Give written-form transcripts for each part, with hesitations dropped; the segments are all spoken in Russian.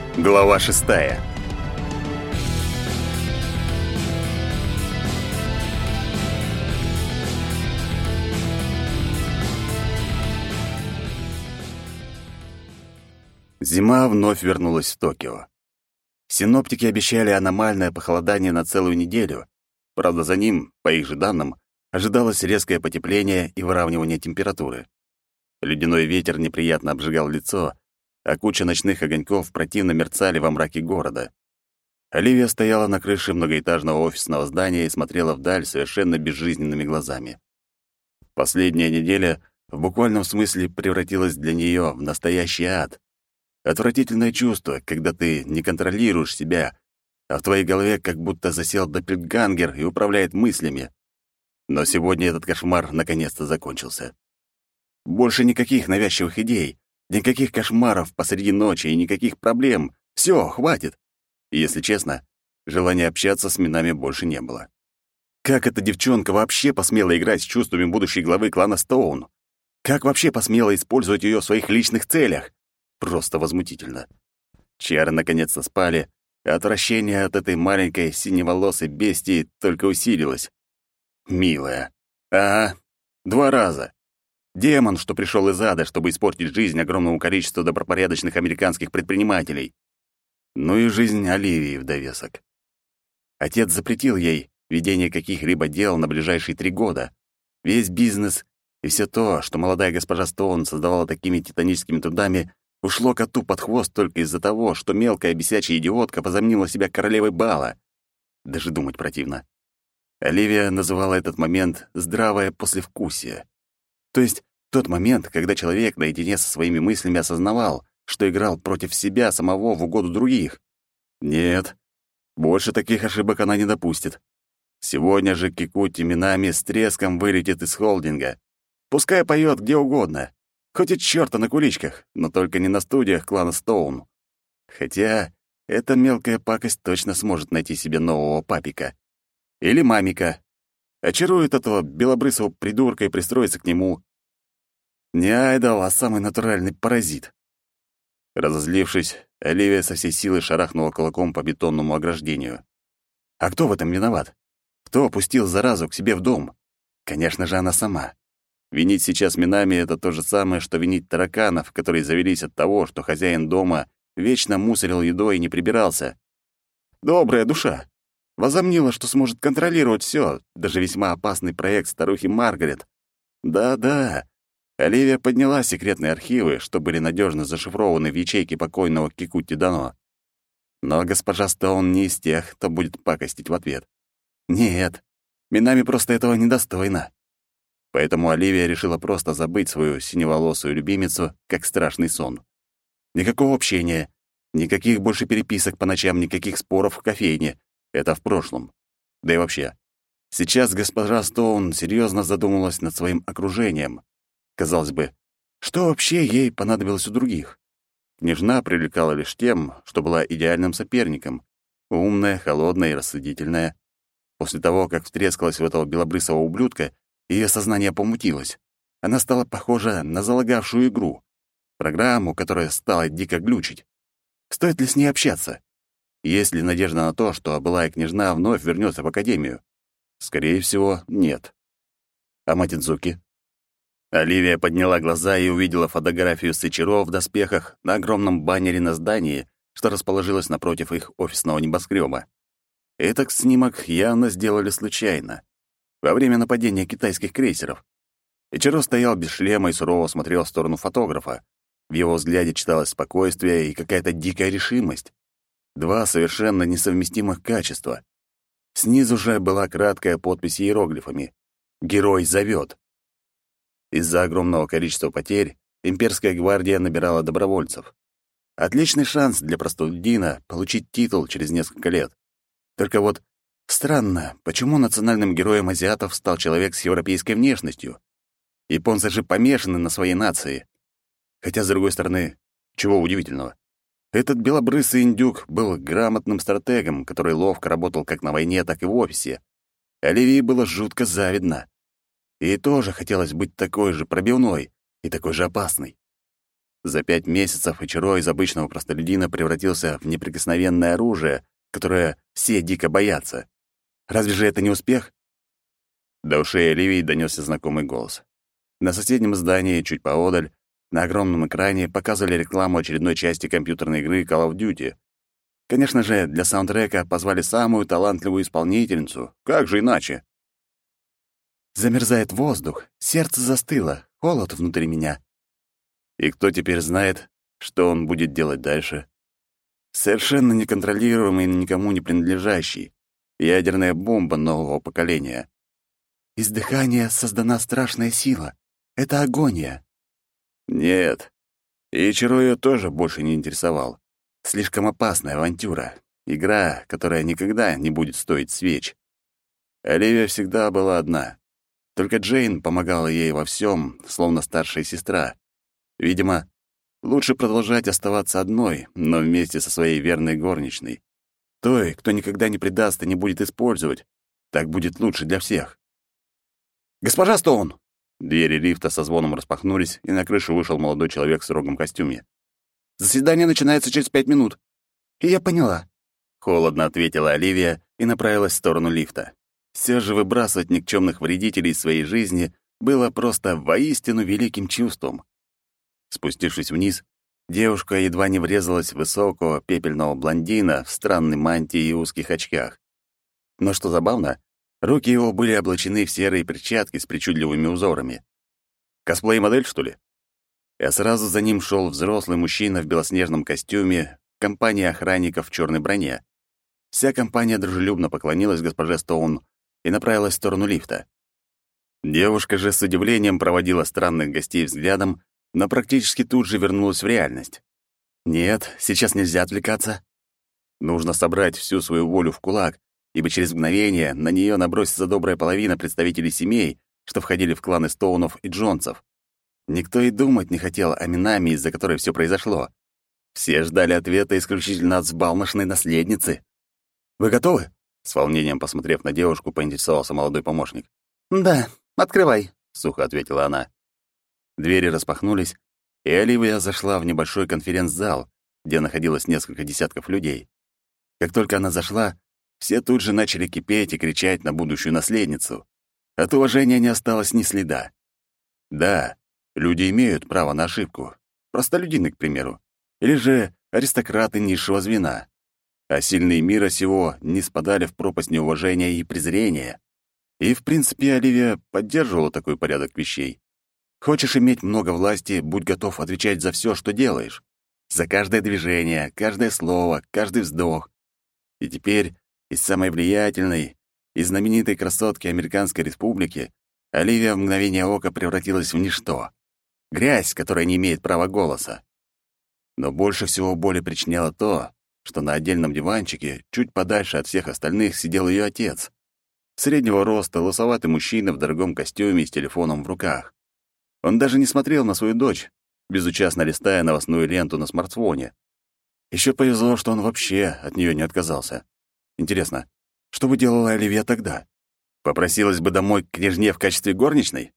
Глава 6. Зима вновь вернулась в Токио. Синоптики обещали аномальное похолодание на целую неделю. Правда, за ним, по их же данным, ожидалось резкое потепление и выравнивание температуры. Ледяной ветер неприятно обжигал лицо, а куча ночных огоньков противно мерцали во мраке города. Оливия стояла на крыше многоэтажного офисного здания и смотрела вдаль совершенно безжизненными глазами. Последняя неделя в буквальном смысле превратилась для нее в настоящий ад. Отвратительное чувство, когда ты не контролируешь себя, а в твоей голове как будто засел доппельгангер и управляет мыслями. Но сегодня этот кошмар наконец-то закончился. Больше никаких навязчивых идей, никаких кошмаров посреди ночи и никаких проблем. Всё, хватит. И, если честно, желания общаться с Минами больше не было. Как эта девчонка вообще посмела играть с чувствами будущей главы клана Стоун? Как вообще посмела использовать её в своих личных целях? Просто возмутительно. Чары наконец-то спали, а отвращение от этой маленькой синеволосой бестии только усилилось. Милая. Ага, 2 раза. Демон, что пришел из ада, чтобы испортить жизнь огромному количеству добропорядочных американских предпринимателей. Ну и жизнь Оливии в довесок. Отец запретил ей ведение каких-либо дел на ближайшие 3 года. Весь бизнес и все то, что молодая госпожа Стоун создавала такими титаническими трудами, ушло коту под хвост только из-за того, что мелкая бесячая идиотка возомнила себя королевой бала. Даже думать противно. Оливия называла этот момент «здравое послевкусие». То есть тот момент, когда человек наедине со своими мыслями осознавал, что играл против себя самого в угоду других. Нет, больше таких ошибок она не допустит. Сегодня же Кикути Минами с треском вылетит из холдинга. Пускай поет где угодно, хоть и чёрта на куличках, но только не на студиях клана Стоун. Хотя эта мелкая пакость точно сможет найти себе нового папика. Или мамика. Очарует этого белобрысого придурка и пристроится к нему. Не айдол, а самый натуральный паразит. Разозлившись, Оливия со всей силы шарахнула кулаком по бетонному ограждению. А кто в этом виноват? Кто пустил заразу к себе в дом? Конечно же, она сама. Винить сейчас Минами — это то же самое, что винить тараканов, которые завелись от того, что хозяин дома вечно мусорил едой и не прибирался. Добрая душа. Возомнила, что сможет контролировать все, даже весьма опасный проект старухи Маргарет. Да-да, Оливия подняла секретные архивы, что были надежно зашифрованы в ячейке покойного Кикути Дано. Но госпожа Стоун не из тех, кто будет пакостить в ответ. Нет, Минами просто этого недостойна. Поэтому Оливия решила просто забыть свою синеволосую любимицу, как страшный сон. Никакого общения, никаких больше переписок по ночам, никаких споров в кофейне. Это в прошлом. Да и вообще, сейчас госпожа Стоун серьезно задумалась над своим окружением. Казалось бы, что вообще ей понадобилось у других? Княжна привлекала лишь тем, что была идеальным соперником. Умная, холодная и рассудительная. После того, как втрескалась в этого белобрысого ублюдка, ее сознание помутилось. Она стала похожа на залагавшую игру. Программу, которая стала дико глючить. Стоит ли с ней общаться? Есть ли надежда на то, что былая княжна вновь вернется в академию? Скорее всего, нет. А Матидзуки? Оливия подняла глаза и увидела фотографию Сэчиро в доспехах на огромном баннере на здании, что расположилось напротив их офисного небоскреба. Этот снимок явно сделали случайно, во время нападения китайских крейсеров. Ичиро стоял без шлема и сурово смотрел в сторону фотографа. В его взгляде читалось спокойствие и какая-то дикая решимость. 2 совершенно несовместимых качества. Снизу же была краткая подпись иероглифами «Герой зовет». Из-за огромного количества потерь имперская гвардия набирала добровольцев. Отличный шанс для простолюдина получить титул через несколько лет. Только вот странно, почему национальным героем азиатов стал человек с европейской внешностью? Японцы же помешаны на своей нации. Хотя, с другой стороны, чего удивительного? Этот белобрысый индюк был грамотным стратегом, который ловко работал как на войне, так и в офисе. Оливии было жутко завидно. Ей тоже хотелось быть такой же пробивной и такой же опасной. За 5 месяцев Ичиро из обычного простолюдина превратился в неприкосновенное оружие, которое все дико боятся. Разве же это не успех? До ушей Оливии донёсся знакомый голос. На соседнем здании, чуть поодаль, на огромном экране показывали рекламу очередной части компьютерной игры Call of Duty. Конечно же, для саундтрека позвали самую талантливую исполнительницу. Как же иначе? Замерзает воздух, сердце застыло, холод внутри меня. И кто теперь знает, что он будет делать дальше? Совершенно неконтролируемый и никому не принадлежащий. Ядерная бомба нового поколения. Из дыхания создана страшная сила. Это агония. Нет. И Ичиро её тоже больше не интересовал. Слишком опасная авантюра. Игра, которая никогда не будет стоить свеч. Оливия всегда была одна. Только Джейн помогала ей во всем, словно старшая сестра. Видимо, лучше продолжать оставаться одной, но вместе со своей верной горничной. Той, кто никогда не предаст и не будет использовать. Так будет лучше для всех. «Госпожа Стоун!» Двери лифта со звоном распахнулись, и на крышу вышел молодой человек в строгом костюме. «Заседание начинается через 5 минут». «И я поняла», — холодно ответила Оливия и направилась в сторону лифта. Все же выбрасывать никчемных вредителей из своей жизни было просто воистину великим чувством. Спустившись вниз, девушка едва не врезалась в высокого пепельного блондина в странной мантии и узких очках. Но что забавно, руки его были облачены в серые перчатки с причудливыми узорами. Косплей-модель, что ли? А сразу за ним шел взрослый мужчина в белоснежном костюме, компания охранников в черной броне. Вся компания дружелюбно поклонилась госпоже Стоун и направилась в сторону лифта. Девушка же с удивлением проводила странных гостей взглядом, но практически тут же вернулась в реальность. Нет, сейчас нельзя отвлекаться. Нужно собрать всю свою волю в кулак, ибо через мгновение на нее набросится добрая половина представителей семей, что входили в кланы Стоунов и Джонсов. Никто и думать не хотел о Минами, из-за которой все произошло. Все ждали ответа исключительно от взбалмошной наследницы. «Вы готовы?» С волнением посмотрев на девушку, поинтересовался молодой помощник. «Да, открывай», — сухо ответила она. Двери распахнулись, и Оливия зашла в небольшой конференц-зал, где находилось несколько десятков людей. Как только она зашла, все тут же начали кипеть и кричать на будущую наследницу. От уважения не осталось ни следа. Да, люди имеют право на ошибку. Простолюдины, к примеру. Или же аристократы низшего звена. А сильные мира сего не спадали в пропасть неуважения и презрения. И, в принципе, Оливия поддерживала такой порядок вещей. Хочешь иметь много власти, будь готов отвечать за все, что делаешь. За каждое движение, каждое слово, каждый вздох. И теперь из самой влиятельной и знаменитой красотки Американской Республики Оливия в мгновение ока превратилась в ничто. Грязь, которая не имеет права голоса. Но больше всего боли причиняло то, что на отдельном диванчике, чуть подальше от всех остальных, сидел ее отец. Среднего роста, лысоватый мужчина в дорогом костюме и с телефоном в руках. Он даже не смотрел на свою дочь, безучастно листая новостную ленту на смартфоне. Еще повезло, что он вообще от нее не отказался. Интересно, что бы делала Оливия тогда? Попросилась бы домой к княжне в качестве горничной?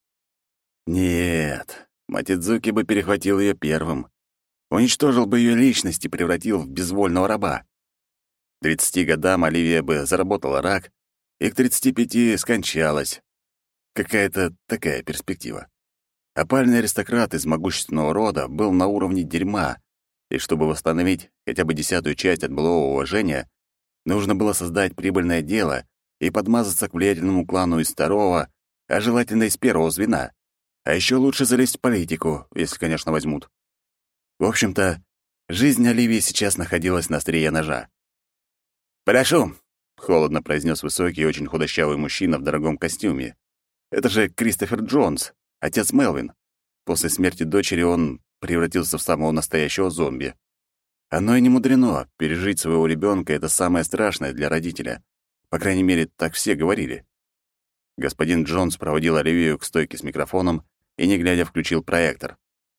Нет, Матидзуки бы перехватил ее первым. Уничтожил бы ее личность и превратил в безвольного раба. К 30 годам Оливия бы заработала рак, и к 35 скончалась. Какая-то такая перспектива. Опальный аристократ из могущественного рода был на уровне дерьма, и чтобы восстановить хотя бы 10-ю часть от былого уважения, нужно было создать прибыльное дело и подмазаться к влиятельному клану из второго, а желательно из первого звена. А еще лучше залезть в политику, если, конечно, возьмут. В общем-то, жизнь Оливии сейчас находилась на острие ножа. «Прошу», — холодно произнес высокий и очень худощавый мужчина в дорогом костюме. «Это же Кристофер Джонс, отец Мелвин. После смерти дочери он превратился в самого настоящего зомби. Оно и не мудрено. Пережить своего ребенка — это самое страшное для родителя. По крайней мере, так все говорили». Господин Джонс проводил Оливию к стойке с микрофоном и, не глядя, включил проектор.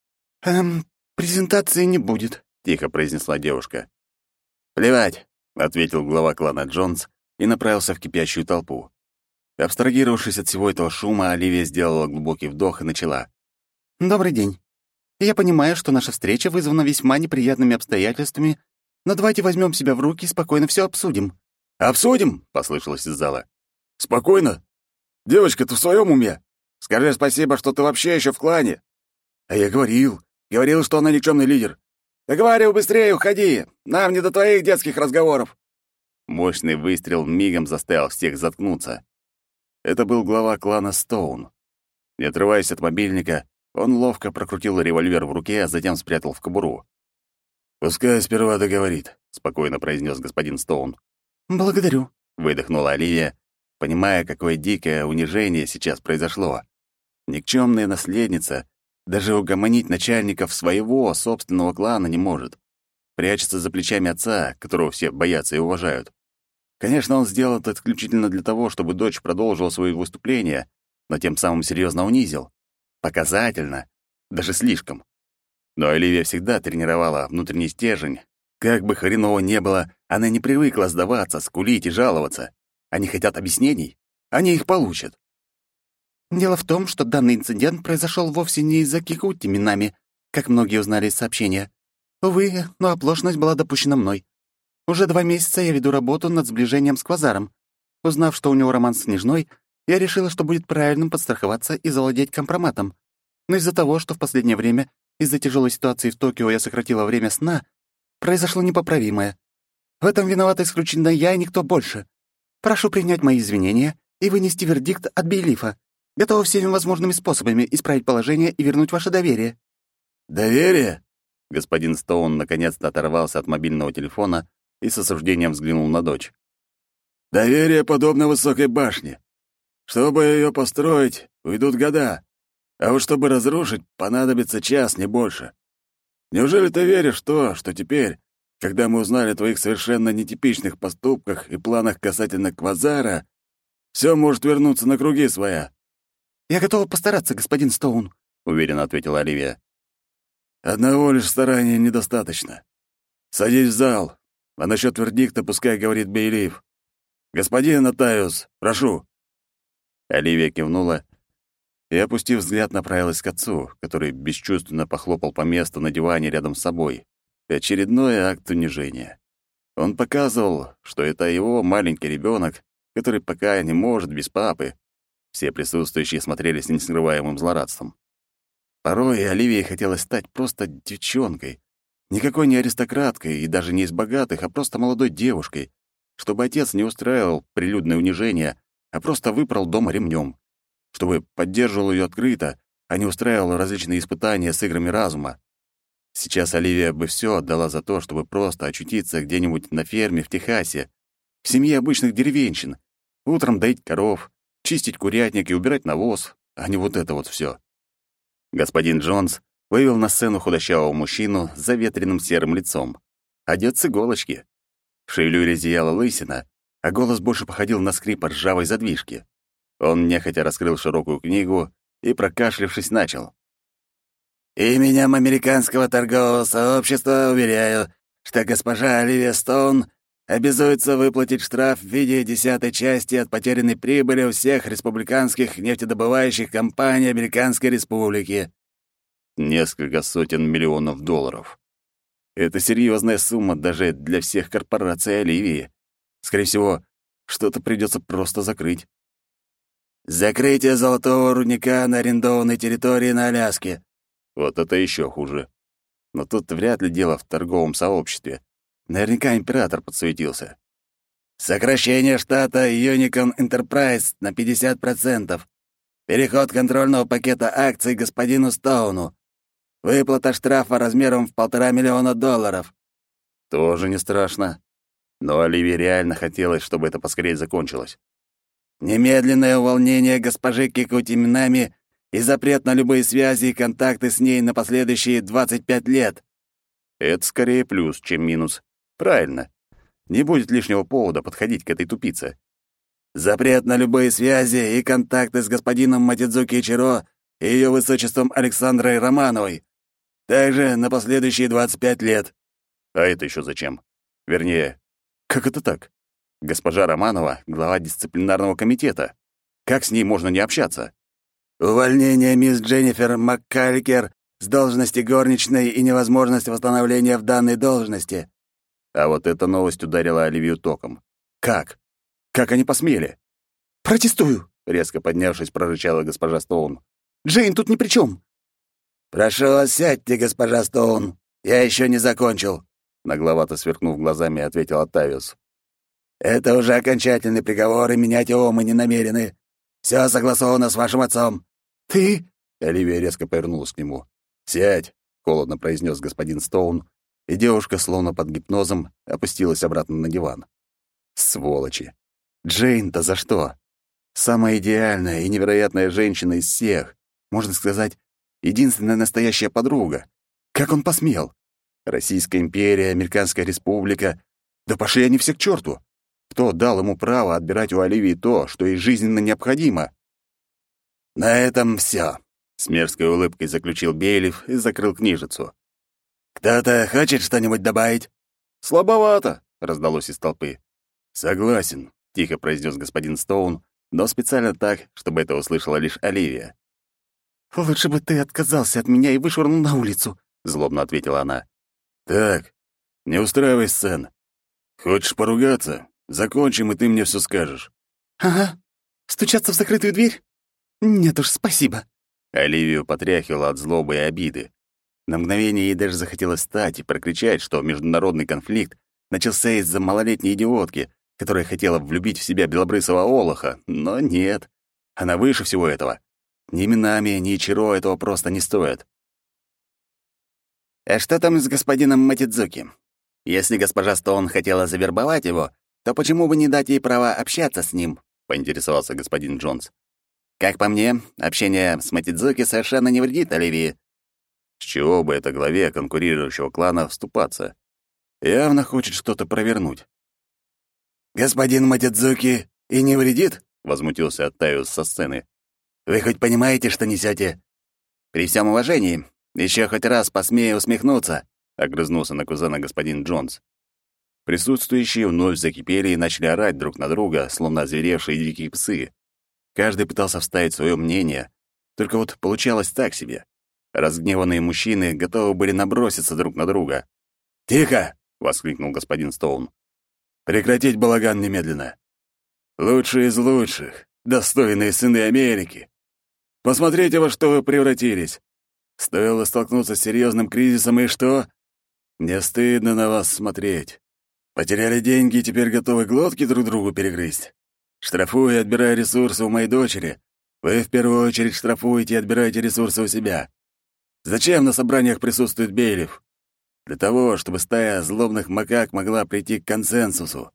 «Презентации не будет», — тихо произнесла девушка. «Плевать», — ответил глава клана Джонс и направился в кипящую толпу. Абстрагировавшись от всего этого шума, Оливия сделала глубокий вдох и начала. «Добрый день. Я понимаю, что наша встреча вызвана весьма неприятными обстоятельствами, но давайте возьмем себя в руки и спокойно все обсудим». «Обсудим?» — послышалось из зала. «Спокойно? Девочка, ты в своем уме? Скажи спасибо, что ты вообще еще в клане». «А я говорил, что она никчемный лидер». «Да говорил быстрее, уходи! Нам не до твоих детских разговоров!» Мощный выстрел мигом заставил всех заткнуться. Это был глава клана Стоун. Не отрываясь от мобильника, он ловко прокрутил револьвер в руке, а затем спрятал в кобуру. «Пускай сперва договорит», — спокойно произнес господин Стоун. «Благодарю», — выдохнула Оливия, понимая, какое дикое унижение сейчас произошло. Никчемная наследница даже угомонить начальников своего собственного клана не может. Прячется за плечами отца, которого все боятся и уважают. Конечно, он сделал это исключительно для того, чтобы дочь продолжила свои выступления, но тем самым серьезно унизил. Показательно, даже слишком. Но Оливия всегда тренировала внутренний стержень. Как бы хреново не было, она не привыкла сдаваться, скулить и жаловаться. Они хотят объяснений, они их получат. «Дело в том, что данный инцидент произошел вовсе не из-за Кикути Минами, как многие узнали из сообщения. Увы, но оплошность была допущена мной. Уже 2 месяца я веду работу над сближением с Квазаром. Узнав, что у него роман с Снежной, я решила, что будет правильным подстраховаться и завладеть компроматом. Но из-за того, что в последнее время из-за тяжелой ситуации в Токио я сократила время сна, произошло непоправимое. В этом виновата исключительно я и никто больше. Прошу принять мои извинения и вынести вердикт от Бейлифа. Готова всеми возможными способами исправить положение и вернуть ваше доверие». «Доверие?» Господин Стоун наконец-то оторвался от мобильного телефона и с осуждением взглянул на дочь. «Доверие подобно высокой башне. Чтобы ее построить, уйдут года, а вот чтобы разрушить, понадобится час, не больше. Неужели ты веришь в то, что теперь, когда мы узнали о твоих совершенно нетипичных поступках и планах касательно Квазара, все может вернуться на круги своя?» «Я готова постараться, господин Стоун», — уверенно ответила Оливия. «Одного лишь старания недостаточно. Садись в зал, а насчет вердикта пускай говорит Бейлиф. Господин Нотариус, прошу». Оливия кивнула и, опустив взгляд, направилась к отцу, который бесчувственно похлопал по месту на диване рядом с собой. Очередной акт унижения. Он показывал, что это его маленький ребенок, который пока не может без папы. Все присутствующие смотрели с нескрываемым злорадством. Порой Оливии хотелось стать просто девчонкой, никакой не аристократкой и даже не из богатых, а просто молодой девушкой, чтобы отец не устраивал прилюдное унижение, а просто выпорол дома ремнем, чтобы поддерживал ее открыто, а не устраивал различные испытания с играми разума. Сейчас Оливия бы все отдала за то, чтобы просто очутиться где-нибудь на ферме в Техасе, в семье обычных деревенщин, утром доить коров, чистить курятник и убирать навоз, а не вот это вот все. Господин Джонс вывел на сцену худощавого мужчину с заветренным серым лицом. Одет с иголочки. В шевелюре зияла лысина, а голос больше походил на скрип ржавой задвижки. Он нехотя раскрыл широкую книгу и, прокашлявшись, начал. «Именем Американского торгового сообщества уверяю, что госпожа Оливия Стоун обязуется выплатить штраф в виде 10-й части от потерянной прибыли у всех республиканских нефтедобывающих компаний Американской Республики». Несколько сотен миллионов долларов. Это серьезная сумма даже для всех корпораций Оливии. Скорее всего, что-то придется просто закрыть. «Закрытие золотого рудника на арендованной территории на Аляске». Вот это еще хуже. Но тут вряд ли дело в торговом сообществе. Наверняка император подсуетился. «Сокращение штата Unicorn Enterprise на 50%. Переход контрольного пакета акций господину Стоуну. Выплата штрафа размером в $1,5 миллиона. Тоже не страшно. Но Оливии реально хотелось, чтобы это поскорее закончилось. «Немедленное увольнение госпожи Кикути Минами и запрет на любые связи и контакты с ней на последующие 25 лет». Это скорее плюс, чем минус. Правильно. Не будет лишнего повода подходить к этой тупице. «Запрет на любые связи и контакты с господином Матидзуки Ичиро и ее высочеством Александрой Романовой. Также на последующие 25 лет». А это еще зачем? Вернее, как это так? Госпожа Романова — глава дисциплинарного комитета. Как с ней можно не общаться? «Увольнение мисс Дженнифер МакКалликер с должности горничной и невозможность восстановления в данной должности». А вот эта новость ударила Оливию током. Как? Как они посмели? «Протестую!» — резко поднявшись, прорычала госпожа Стоун. «Джейн тут ни при чем!» «Прошу вас, сядьте, госпожа Стоун. Я еще не закончил», — нагловато сверкнув глазами, ответил Оттавиус. «Это уже окончательный приговор, и менять его мы не намерены. Все согласовано с вашим отцом». «Ты?» — Оливия резко повернулась к нему. «Сядь», — холодно произнес господин Стоун, и девушка, словно под гипнозом, опустилась обратно на диван. Сволочи! Джейн-то за что? Самая идеальная и невероятная женщина из всех. Можно сказать, единственная настоящая подруга. Как он посмел? Российская империя, Американская республика. Да пошли они все к черту! Кто дал ему право отбирать у Оливии то, что ей жизненно необходимо? «На этом все», — с мерзкой улыбкой заключил Бейлиф и закрыл книжицу. «Кто-то хочет что-нибудь добавить?» «Слабовато», — раздалось из толпы. «Согласен», — тихо произнес господин Стоун, но специально так, чтобы это услышала лишь Оливия. «Лучше бы ты отказался от меня и вышвырнул на улицу», — злобно ответила она. «Так, не устраивай сцен. Хочешь поругаться? Закончим, и ты мне все скажешь». «Ага. Стучаться в закрытую дверь? Нет уж, спасибо». Оливию потряхивало от злобы и обиды. На мгновение ей даже захотелось встать и прокричать, что международный конфликт начался из-за малолетней идиотки, которая хотела влюбить в себя белобрысого олоха, но нет. Она выше всего этого. Ни Минами, ни Ичиро этого просто не стоят. «А что там с господином Матидзуки? Если госпожа Стоун хотела завербовать его, то почему бы не дать ей права общаться с ним?» — поинтересовался господин Джонс. «Как по мне, общение с Матидзуки совершенно не вредит Оливии». С чего бы это главе конкурирующего клана вступаться? Явно хочет что-то провернуть. «Господин Матидзуки и не вредит?» — возмутился Оттавиус со сцены. «Вы хоть понимаете, что несете?» «При всем уважении, еще хоть раз посмею усмехнуться», — огрызнулся на кузена господин Джонс. Присутствующие вновь закипели и начали орать друг на друга, словно озверевшие дикие псы. Каждый пытался вставить свое мнение, только вот получалось так себе. Разгневанные мужчины готовы были наброситься друг на друга. «Тихо!» — воскликнул господин Стоун. «Прекратить балаган немедленно. Лучшие из лучших, достойные сыны Америки. Посмотрите, во что вы превратились. Стоило столкнуться с серьезным кризисом, и что? Мне стыдно на вас смотреть. Потеряли деньги и теперь готовы глотки друг другу перегрызть. Штрафуя и отбирая ресурсы у моей дочери, вы в первую очередь штрафуете и отбираете ресурсы у себя. Зачем на собраниях присутствует Бейлиф? Для того, чтобы стая злобных макак могла прийти к консенсусу.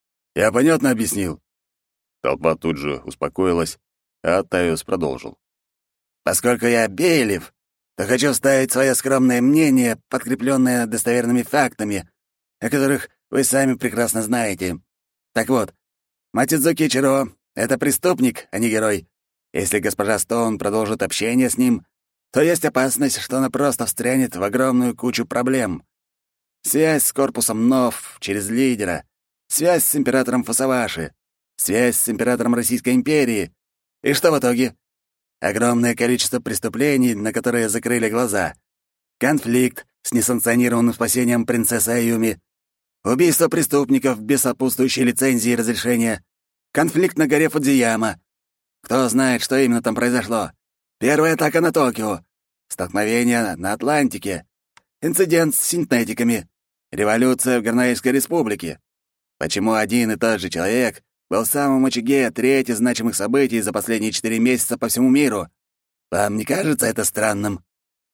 Я понятно объяснил?» Толпа тут же успокоилась, а Оттавиус продолжил. «Поскольку я Бейлиф, то хочу вставить свое скромное мнение, подкрепленное достоверными фактами, о которых вы сами прекрасно знаете. Так вот, Матидзуки Ичиро — это преступник, а не герой. Если госпожа Стоун продолжит общение с ним, то есть опасность, что она просто встрянет в огромную кучу проблем. Связь с корпусом НОВ через лидера, связь с императором Фусаваши, связь с императором Российской империи. И что в итоге? Огромное количество преступлений, на которые закрыли глаза. Конфликт с несанкционированным спасением принцессы Аюми. Убийство преступников без сопутствующей лицензии и разрешения. Конфликт на горе Фудзияма. Кто знает, что именно там произошло? Первая атака на Токио. Столкновение на Атлантике. Инцидент с синтетиками. Революция в Горнейской республике. Почему один и тот же человек был в самом очаге третьих значимых событий за последние 4 месяца по всему миру? Вам не кажется это странным?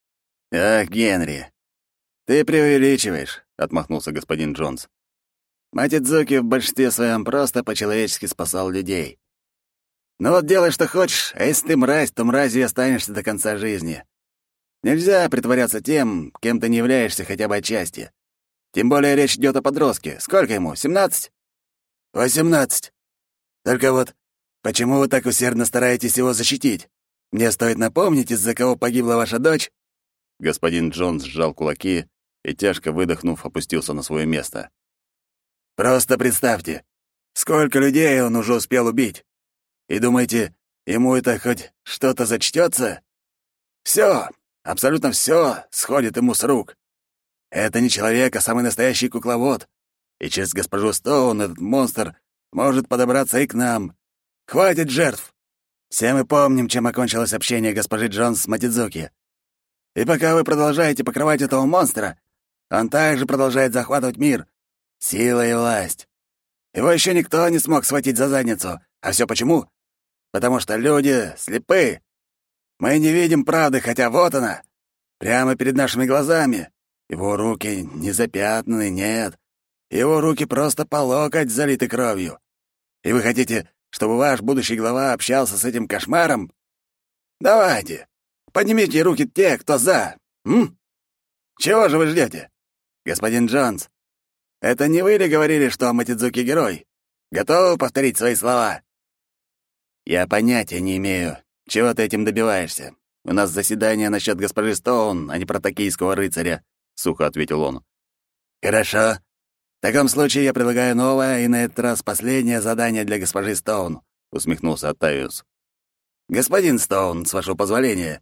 «Ах, Генри, ты преувеличиваешь», — отмахнулся господин Джонс. Матидзуки в большинстве своем просто по-человечески спасал людей. Ну вот делай, что хочешь, а если ты мразь, то мразью и останешься до конца жизни. Нельзя притворяться тем, кем ты не являешься хотя бы отчасти. Тем более речь идет о подростке. Сколько ему, 17? 18. Только вот почему вы так усердно стараетесь его защитить? Мне стоит напомнить, из-за кого погибла ваша дочь?» Господин Джонс сжал кулаки и, тяжко выдохнув, опустился на свое место. «Просто представьте, сколько людей он уже успел убить. И думаете, ему это хоть что-то зачтется? Все, Абсолютно все сходит ему с рук. Это не человек, а самый настоящий кукловод. И через госпожу Стоун этот монстр может подобраться и к нам. Хватит жертв! Все мы помним, чем окончилось общение госпожи Джонс с Матидзуки. И пока вы продолжаете покрывать этого монстра, он также продолжает захватывать мир. Сила и власть. Его еще никто не смог схватить за задницу. А все почему? Потому что люди слепы. Мы не видим правды, хотя вот она, прямо перед нашими глазами. Его руки не запятнаны, нет. Его руки просто по локоть залиты кровью. И вы хотите, чтобы ваш будущий глава общался с этим кошмаром? Давайте, поднимите руки те, кто за. Чего же вы ждете? Господин Джонс, это не вы ли говорили, что Матидзуки герой? Готовы повторить свои слова? Я понятия не имею, чего ты этим добиваешься. У нас заседание насчет госпожи Стоун, а не про токийского рыцаря, сухо ответил он. Хорошо. В таком случае я предлагаю новое и на этот раз последнее задание для госпожи Стоун, усмехнулся Оттавиус. Господин Стоун, с вашего позволения,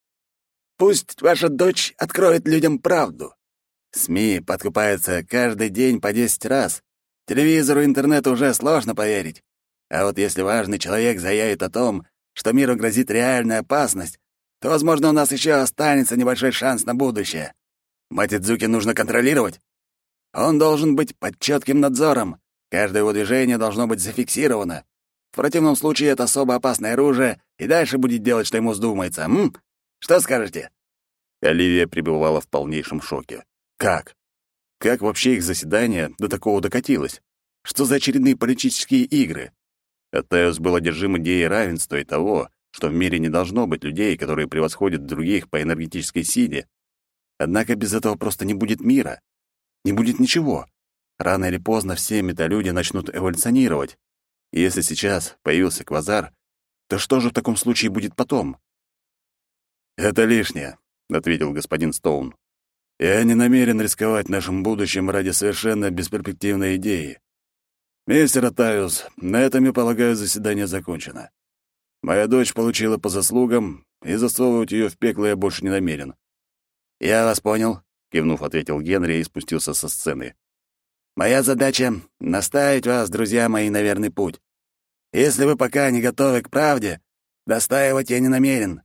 пусть ваша дочь откроет людям правду. СМИ подкупаются каждый день по 10 раз. Телевизору и интернету уже сложно поверить. А вот если важный человек заявит о том, что миру грозит реальная опасность, то, возможно, у нас еще останется небольшой шанс на будущее. Матидзуки нужно контролировать. Он должен быть под чётким надзором. Каждое его движение должно быть зафиксировано. В противном случае это особо опасное оружие и дальше будет делать, что ему вздумается. Что скажете?» Оливия пребывала в полнейшем шоке. Как? Как вообще их заседание до такого докатилось? Что за очередные политические игры? Оттавиус был одержим идеей равенства и того, что в мире не должно быть людей, которые превосходят других по энергетической силе. Однако без этого просто не будет мира. Не будет ничего. Рано или поздно все металюди начнут эволюционировать. И если сейчас появился квазар, то что же в таком случае будет потом? «Это лишнее», — ответил господин Стоун. «Я не намерен рисковать нашим будущим ради совершенно бесперспективной идеи. Мистер Оттавиус, на этом, я полагаю, заседание закончено. Моя дочь получила по заслугам, и засовывать ее в пекло я больше не намерен». «Я вас понял», — кивнув, ответил Генри и спустился со сцены. «Моя задача — наставить вас, друзья мои, на верный путь. Если вы пока не готовы к правде, достаивать я не намерен».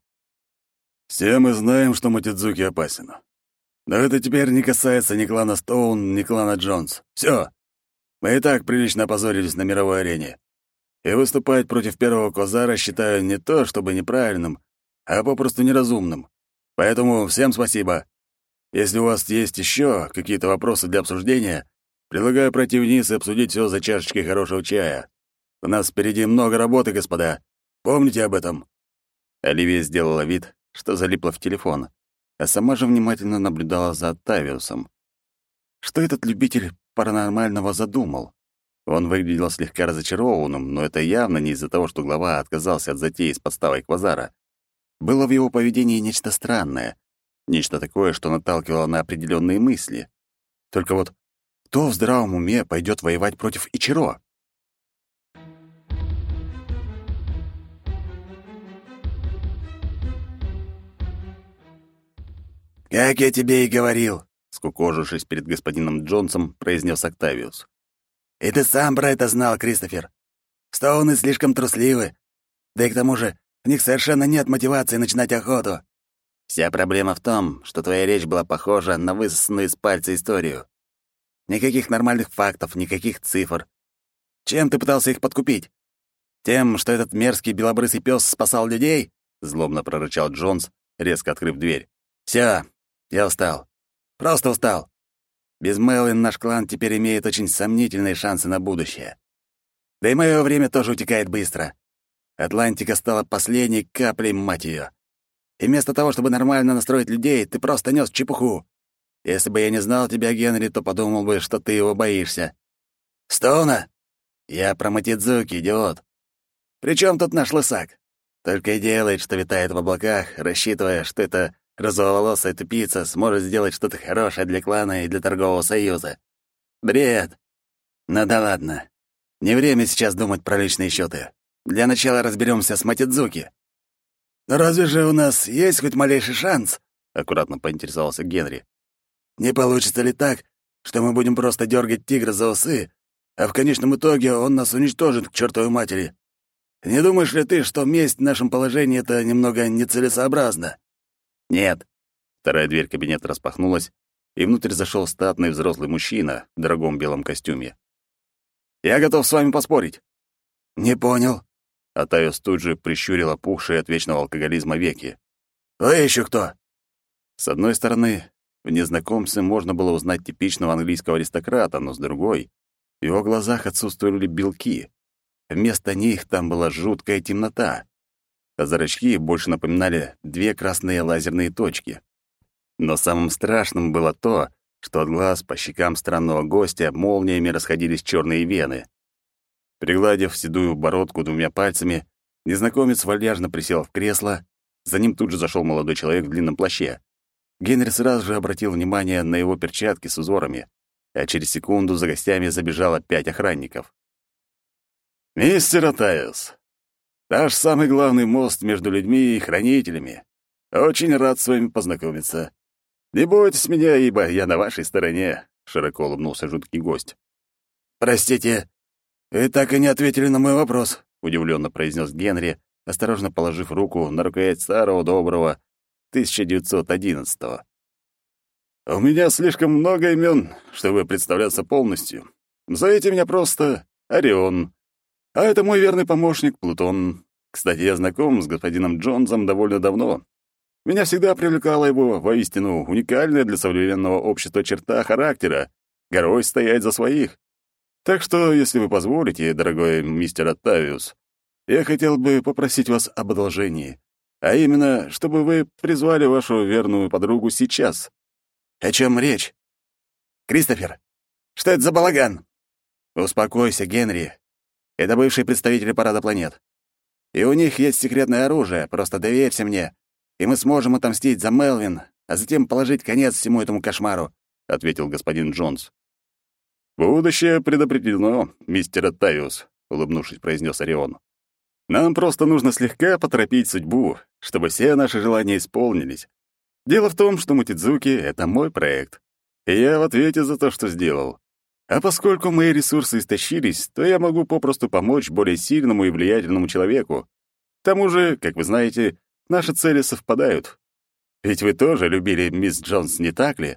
«Все мы знаем, что Матидзуки опасен. Но это теперь не касается ни клана Стоун, ни клана Джонс. Все. Мы и так прилично опозорились на мировой арене. И выступать против первого квазара считаю не то чтобы неправильным, а попросту неразумным. Поэтому всем спасибо. Если у вас есть еще какие-то вопросы для обсуждения, предлагаю пройти вниз и обсудить все за чашечкой хорошего чая. У нас впереди много работы, господа. Помните об этом». Оливия сделала вид, что залипла в телефон, а сама же внимательно наблюдала за Оттавиусом. Что этот любитель паранормального задумал? Он выглядел слегка разочарованным, но это явно не из-за того, что глава отказался от затеи с подставой квазара. Было в его поведении нечто странное, нечто такое, что наталкивало на определенные мысли. Только вот кто в здравом уме пойдет воевать против Ичиро? «Как я тебе и говорил», — скукожившись перед господином Джонсом, произнес Октавиус. «И ты сам про это знал, Кристофер. Стоуны слишком трусливы. Да и к тому же у них совершенно нет мотивации начинать охоту. Вся проблема в том, что твоя речь была похожа на высосанную из пальца историю. Никаких нормальных фактов, никаких цифр. Чем ты пытался их подкупить? Тем, что этот мерзкий белобрысый пес спасал людей?» — злобно прорычал Джонс, резко открыв дверь. «Всё, я устал. Просто устал. Без Мэлвин наш клан теперь имеет очень сомнительные шансы на будущее. Да и моё время тоже утекает быстро. Атлантика стала последней каплей, мать её. И вместо того, чтобы нормально настроить людей, ты просто нёс чепуху. Если бы я не знал тебя, Генри, то подумал бы, что ты его боишься. Стоуна? Я про Матидзуки, идиот. Причём тут наш лысак? Только и делает, что витает в облаках, рассчитывая, что это розоволосая тупица сможет сделать что-то хорошее для клана и для торгового союза. Бред. Ну да ладно. Не время сейчас думать про личные счеты. Для начала разберемся с Матидзуки. Разве же у нас есть хоть малейший шанс? — аккуратно поинтересовался Генри. «Не получится ли так, что мы будем просто дергать тигра за усы, а в конечном итоге он нас уничтожит к чертовой матери? Не думаешь ли ты, что месть в нашем положении — это немного нецелесообразно?» «Нет». Вторая дверь кабинета распахнулась, и внутрь зашел статный взрослый мужчина в дорогом белом костюме. «Я готов с вами поспорить». «Не понял». Атайос тут же прищурил опухшие от вечного алкоголизма веки. «Вы еще кто?» С одной стороны, в незнакомце можно было узнать типичного английского аристократа, но с другой, в его глазах отсутствовали белки. Вместо них там была жуткая темнота, а зрачки больше напоминали две красные лазерные точки. Но самым страшным было то, что от глаз по щекам странного гостя молниями расходились черные вены. Пригладив седую бородку двумя пальцами, незнакомец вальяжно присел в кресло, за ним тут же зашел молодой человек в длинном плаще. Генри сразу же обратил внимание на его перчатки с узорами, а через секунду за гостями забежало 5 охранников. «Мистер Атайос, наш самый главный мост между людьми и хранителями. Очень рад с вами познакомиться. Не бойтесь меня, ибо я на вашей стороне», — широко улыбнулся жуткий гость. «Простите, вы так и не ответили на мой вопрос», — удивленно произнес Генри, осторожно положив руку на рукоять старого доброго 1911-го. «У меня слишком много имен, чтобы представляться полностью. Зовите меня просто Орион. А это мой верный помощник Плутон. Кстати, я знаком с господином Джонсом довольно давно. Меня всегда привлекала его воистину уникальная для современного общества черта характера — горой стоять за своих. Так что, если вы позволите, дорогой мистер Оттавиус, я хотел бы попросить вас об одолжении, а именно, чтобы вы призвали вашу верную подругу сейчас». «О чем речь? Кристофер, что это за балаган?» «Успокойся, Генри. Это бывшие представители Парада планет. И у них есть секретное оружие, просто доверься мне, и мы сможем отомстить за Мелвин, а затем положить конец всему этому кошмару», — ответил господин Джонс. «Будущее предопределено, мистер Оттавиус», — улыбнувшись, произнес Орион. «Нам просто нужно слегка поторопить судьбу, чтобы все наши желания исполнились. Дело в том, что Мотидзуки — это мой проект, и я в ответе за то, что сделал. А поскольку мои ресурсы истощились, то я могу попросту помочь более сильному и влиятельному человеку. К тому же, как вы знаете, наши цели совпадают. Ведь вы тоже любили мисс Джонс, не так ли?»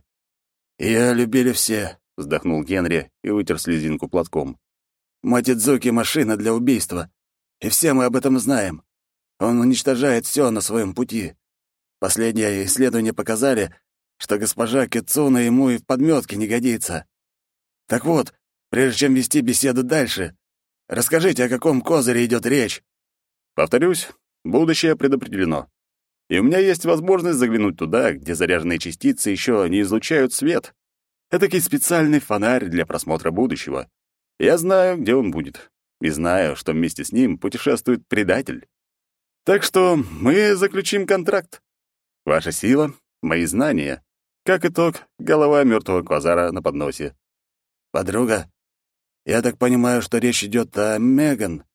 «Я любили все», — вздохнул Генри и вытер слезинку платком. «Мотидзуки — машина для убийства, и все мы об этом знаем. Он уничтожает все на своем пути. Последние исследования показали, что госпожа Кицуна ему и в подметке не годится. Так вот, прежде чем вести беседу дальше, расскажите, о каком козыре идет речь». «Повторюсь, будущее предопределено. И у меня есть возможность заглянуть туда, где заряженные частицы еще не излучают свет. Этакий специальный фонарь для просмотра будущего. Я знаю, где он будет, и знаю, что вместе с ним путешествует предатель. Так что мы заключим контракт. Ваша сила — мои знания. Как итог, голова мертвого квазара на подносе». «Подруга, я так понимаю, что речь идет о Меган.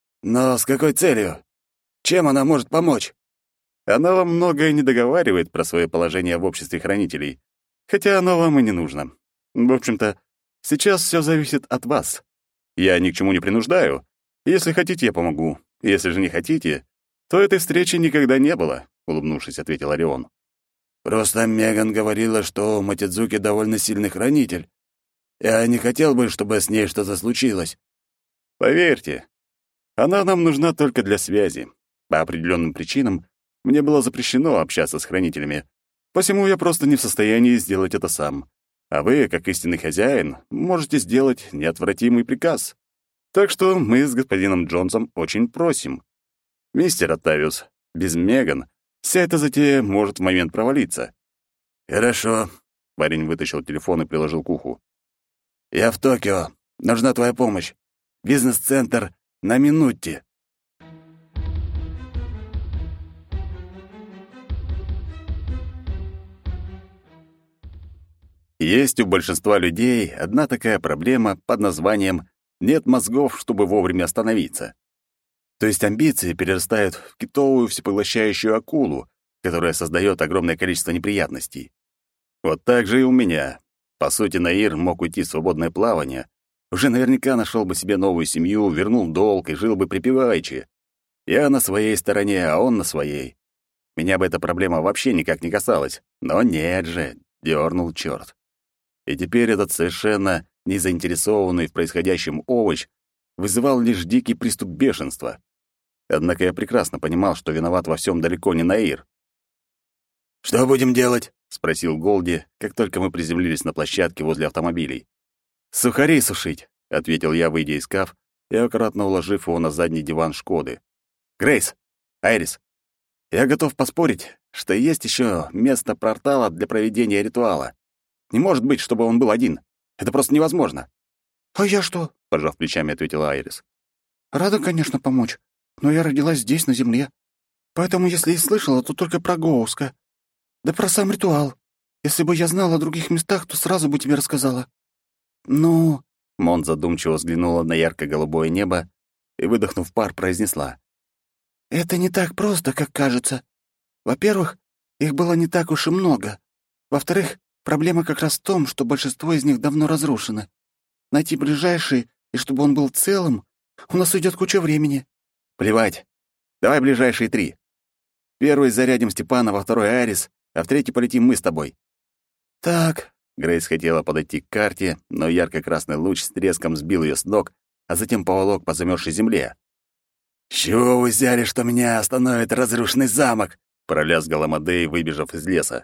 Но с какой целью? Чем она может помочь?» «Она вам многое не договаривает про свое положение в обществе хранителей, хотя оно вам и не нужно. В общем-то, сейчас все зависит от вас. Я ни к чему не принуждаю. Если хотите, я помогу. Если же не хотите, то этой встречи никогда не было», — улыбнувшись, ответил Орион. «Просто Меган говорила, что Мотидзуки довольно сильный хранитель. Я не хотел бы, чтобы с ней что-то случилось». «Поверьте, она нам нужна только для связи. По определенным причинам мне было запрещено общаться с хранителями, посему я просто не в состоянии сделать это сам. А вы, как истинный хозяин, можете сделать неотвратимый приказ. Так что мы с господином Джонсом очень просим. Мистер Оттавиус, без Меган вся эта затея может в момент провалиться». «Хорошо», — парень вытащил телефон и приложил к уху. «Я в Токио. Нужна твоя помощь. Бизнес-центр на минуте». Есть у большинства людей одна такая проблема под названием «нет мозгов, чтобы вовремя остановиться». То есть амбиции перерастают в китовую всепоглощающую акулу, которая создает огромное количество неприятностей. Вот так же и у меня. По сути, Наир мог уйти в свободное плавание. Уже наверняка нашел бы себе новую семью, вернул долг и жил бы припеваючи. Я на своей стороне, а он на своей. Меня бы эта проблема вообще никак не касалась. Но нет же, дернул черт. И теперь этот совершенно не заинтересованный в происходящем овощ вызывал лишь дикий приступ бешенства. Однако я прекрасно понимал, что виноват во всем далеко не Наир. «Что будем делать?» — спросил Голди, как только мы приземлились на площадке возле автомобилей. «Сухари сушить», — ответил я, выйдя из каф и аккуратно уложив его на задний диван Шкоды. «Грейс, Айрис, я готов поспорить, что есть еще место портала для проведения ритуала. Не может быть, чтобы он был один. Это просто невозможно». «А я что?» — пожав плечами, ответила Айрис. «Рада, конечно, помочь, но я родилась здесь, на земле. Поэтому, если и слышала, то только про Гоуска. Да про сам ритуал. Если бы я знала о других местах, то сразу бы тебе рассказала». «Ну...» — Мон задумчиво взглянула на ярко-голубое небо и, выдохнув пар, произнесла. «Это не так просто, как кажется. Во-первых, их было не так уж и много. Во-вторых, проблема как раз в том, что большинство из них давно разрушено. Найти ближайший, и чтобы он был целым, у нас уйдет куча времени». «Плевать. Давай ближайшие 3. Первый зарядим Степана, во второй — Айрис, а в третий полетим мы с тобой». «Так...» — Грейс хотела подойти к карте, но ярко-красный луч с треском сбил ее с ног, а затем поволок по замерзшей земле. «С чего вы взяли, что меня остановит разрушенный замок?» — пролязгал Амадей, выбежав из леса.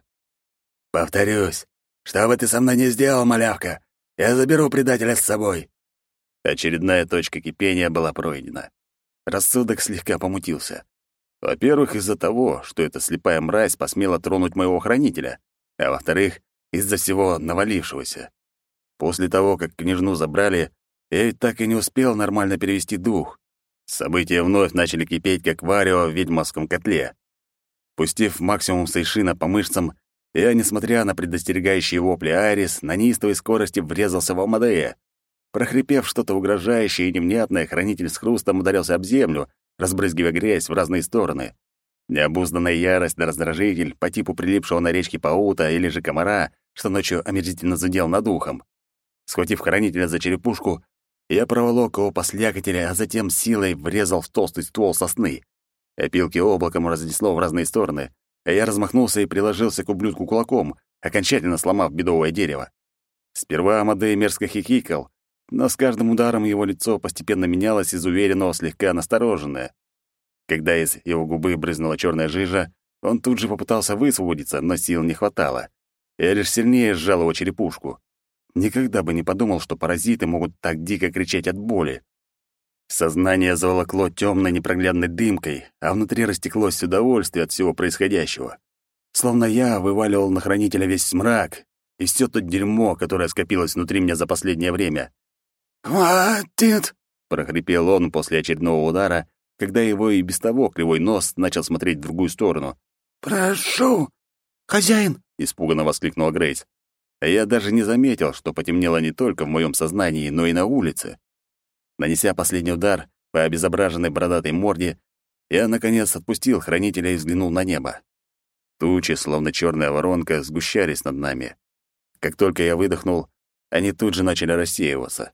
«Повторюсь, что бы ты со мной не сделал, малявка, я заберу предателя с собой». Очередная точка кипения была пройдена. Рассудок слегка помутился. Во-первых, из-за того, что эта слепая мразь посмела тронуть моего хранителя, а во-вторых, из-за всего навалившегося. После того, как княжну забрали, я ведь так и не успел нормально перевести дух. События вновь начали кипеть, как варево в ведьмовском котле. Пустив максимум сейшина по мышцам, я, несмотря на предостерегающие вопли Айрис, на неистовой скорости врезался в Амадея. Прохрипев что-то угрожающее и невнятное, хранитель с хрустом ударился об землю, разбрызгивая грязь в разные стороны. Необузданная ярость на раздражитель по типу прилипшего на речке паута или же комара, что ночью омерзительно зудел над ухом. Схватив хранителя за черепушку, я проволок его по слякотели, а затем силой врезал в толстый ствол сосны. Опилки облаком разнесло в разные стороны, а я размахнулся и приложился к ублюдку кулаком, окончательно сломав бедовое дерево. Сперва Амадей мерзко хихикал, но с каждым ударом его лицо постепенно менялось из уверенного слегка настороженное. Когда из его губы брызнула черная жижа, он тут же попытался высвободиться, но сил не хватало. Я лишь сильнее сжал его черепушку. Никогда бы не подумал, что паразиты могут так дико кричать от боли. Сознание заволокло темной непроглядной дымкой, а внутри растеклось удовольствие от всего происходящего. Словно я вываливал на хранителя весь мрак и все то дерьмо, которое скопилось внутри меня за последнее время. «Хватит!» — прохрипел он после очередного удара, когда его и без того кривой нос начал смотреть в другую сторону. «Прошу!» «Хозяин!» — испуганно воскликнула Грейс. А я даже не заметил, что потемнело не только в моем сознании, но и на улице. Нанеся последний удар по обезображенной бородатой морде, я, наконец, отпустил хранителя и взглянул на небо. Тучи, словно черная воронка, сгущались над нами. Как только я выдохнул, они тут же начали рассеиваться.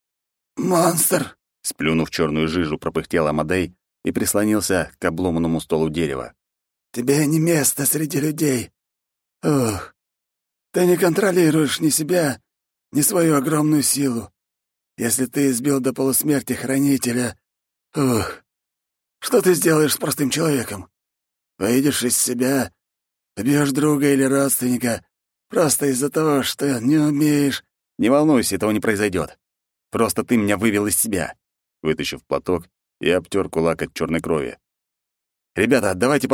«Монстр!» — сплюнув черную жижу, пропыхтел Амадей и прислонился к обломанному столу дерева. «Тебе не место среди людей. Ух, ты не контролируешь ни себя, ни свою огромную силу. Если ты избил до полусмерти хранителя, ух, что ты сделаешь с простым человеком? Выйдешь из себя, убьешь друга или родственника просто из-за того, что не умеешь...» «Не волнуйся, этого не произойдет. Просто ты меня вывел из себя». Вытащив платок, я обтер кулак от черной крови. «Ребята, давайте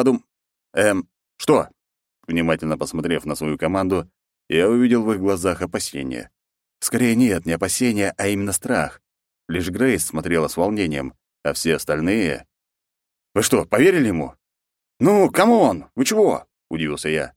что?» Внимательно посмотрев на свою команду, я увидел в их глазах опасения. Скорее нет, не опасения, а именно страх. Лишь Грейс смотрела с волнением, а все остальные... «Вы что, поверили ему?» «Ну, камон, вы чего?» — удивился я.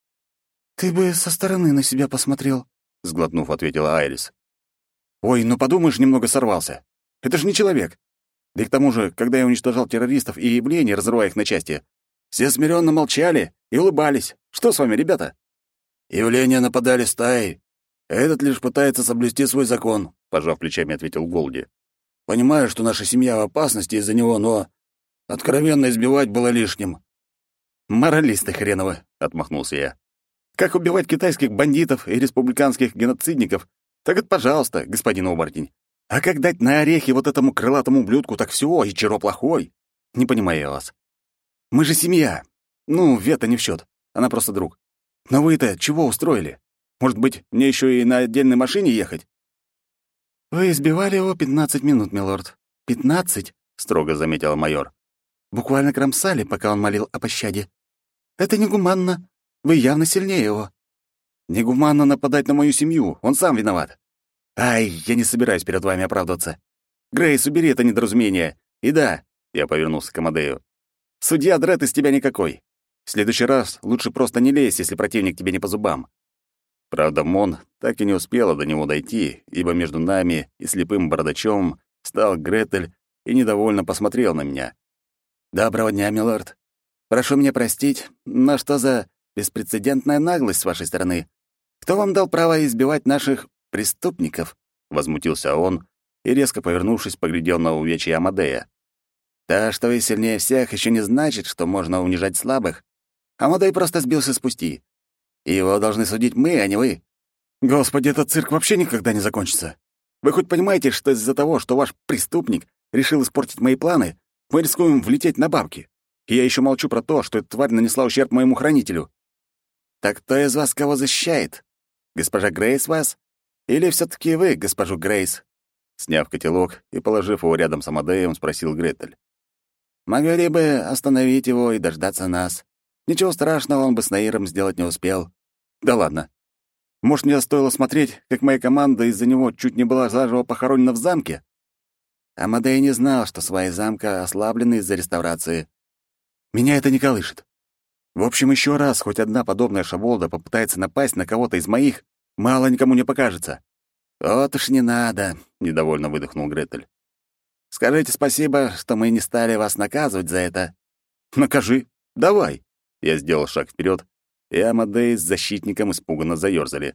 «Ты бы со стороны на себя посмотрел», — сглотнув, ответила Айрис. «Ой, ну подумаешь, немного сорвался. Это же не человек. Да и к тому же, когда я уничтожал террористов и явления, разрывая их на части, Все смиренно молчали и улыбались. Что с вами, ребята?» «Явления нападали стаей. Этот лишь пытается соблюсти свой закон», — пожав плечами, ответил Голди. «Понимаю, что наша семья в опасности из-за него, но откровенно избивать было лишним». «Моралисты хреновы», — отмахнулся я. «Как убивать китайских бандитов и республиканских геноцидников? Так это пожалуйста, господин оборотень. А как дать на орехи вот этому крылатому ублюдку, так все, и Чиро плохой? Не понимаю я вас. Мы же семья. Ну, Вета не в счет, она просто друг. Но вы-то чего устроили? Может быть, мне еще и на отдельной машине ехать?» «Вы избивали его 15 минут, милорд. 15?» — строго заметила майор. «Буквально кромсали, пока он молил о пощаде. Это негуманно. Вы явно сильнее его». «Негуманно нападать на мою семью. Он сам виноват. Ай, я не собираюсь перед вами оправдываться. Грейс, убери это недоразумение. И да, я повернулся к Амадею. Судья Дред из тебя никакой. В следующий раз лучше просто не лезь, если противник тебе не по зубам». Правда, Мон так и не успела до него дойти, ибо между нами и слепым бородачом стал Гретель и недовольно посмотрел на меня. «Доброго дня, милорд. Прошу меня простить, но что за беспрецедентная наглость с вашей стороны? Кто вам дал право избивать наших преступников?» — возмутился он и, резко повернувшись, поглядел на увечья Амадея. «То, что вы сильнее всех, еще не значит, что можно унижать слабых. Амадей просто сбился с пути. И его должны судить мы, а не вы. Господи, этот цирк вообще никогда не закончится. Вы хоть понимаете, что из-за того, что ваш преступник решил испортить мои планы, мы рискуем влететь на бабки? И я еще молчу про то, что эта тварь нанесла ущерб моему хранителю. Так кто из вас кого защищает? Госпожа Грейс вас? Или все таки вы, госпожу Грейс?» Сняв котелок и положив его рядом с Амадеем, спросил Гретель. «Могли бы остановить его и дождаться нас. Ничего страшного он бы с Наиром сделать не успел». «Да ладно. Может, мне стоило смотреть, как моя команда из-за него чуть не была заживо похоронена в замке?» Амадей не знал, что свои замка ослаблены из-за реставрации. «Меня это не колышет. В общем, еще раз хоть одна подобная шаболда попытается напасть на кого-то из моих, мало никому не покажется». «Вот уж не надо», — недовольно выдохнул Гретель. «Скажите спасибо, что мы не стали вас наказывать за это». «Накажи. Давай». Я сделал шаг вперед, и Амадей с защитником испуганно заёрзали.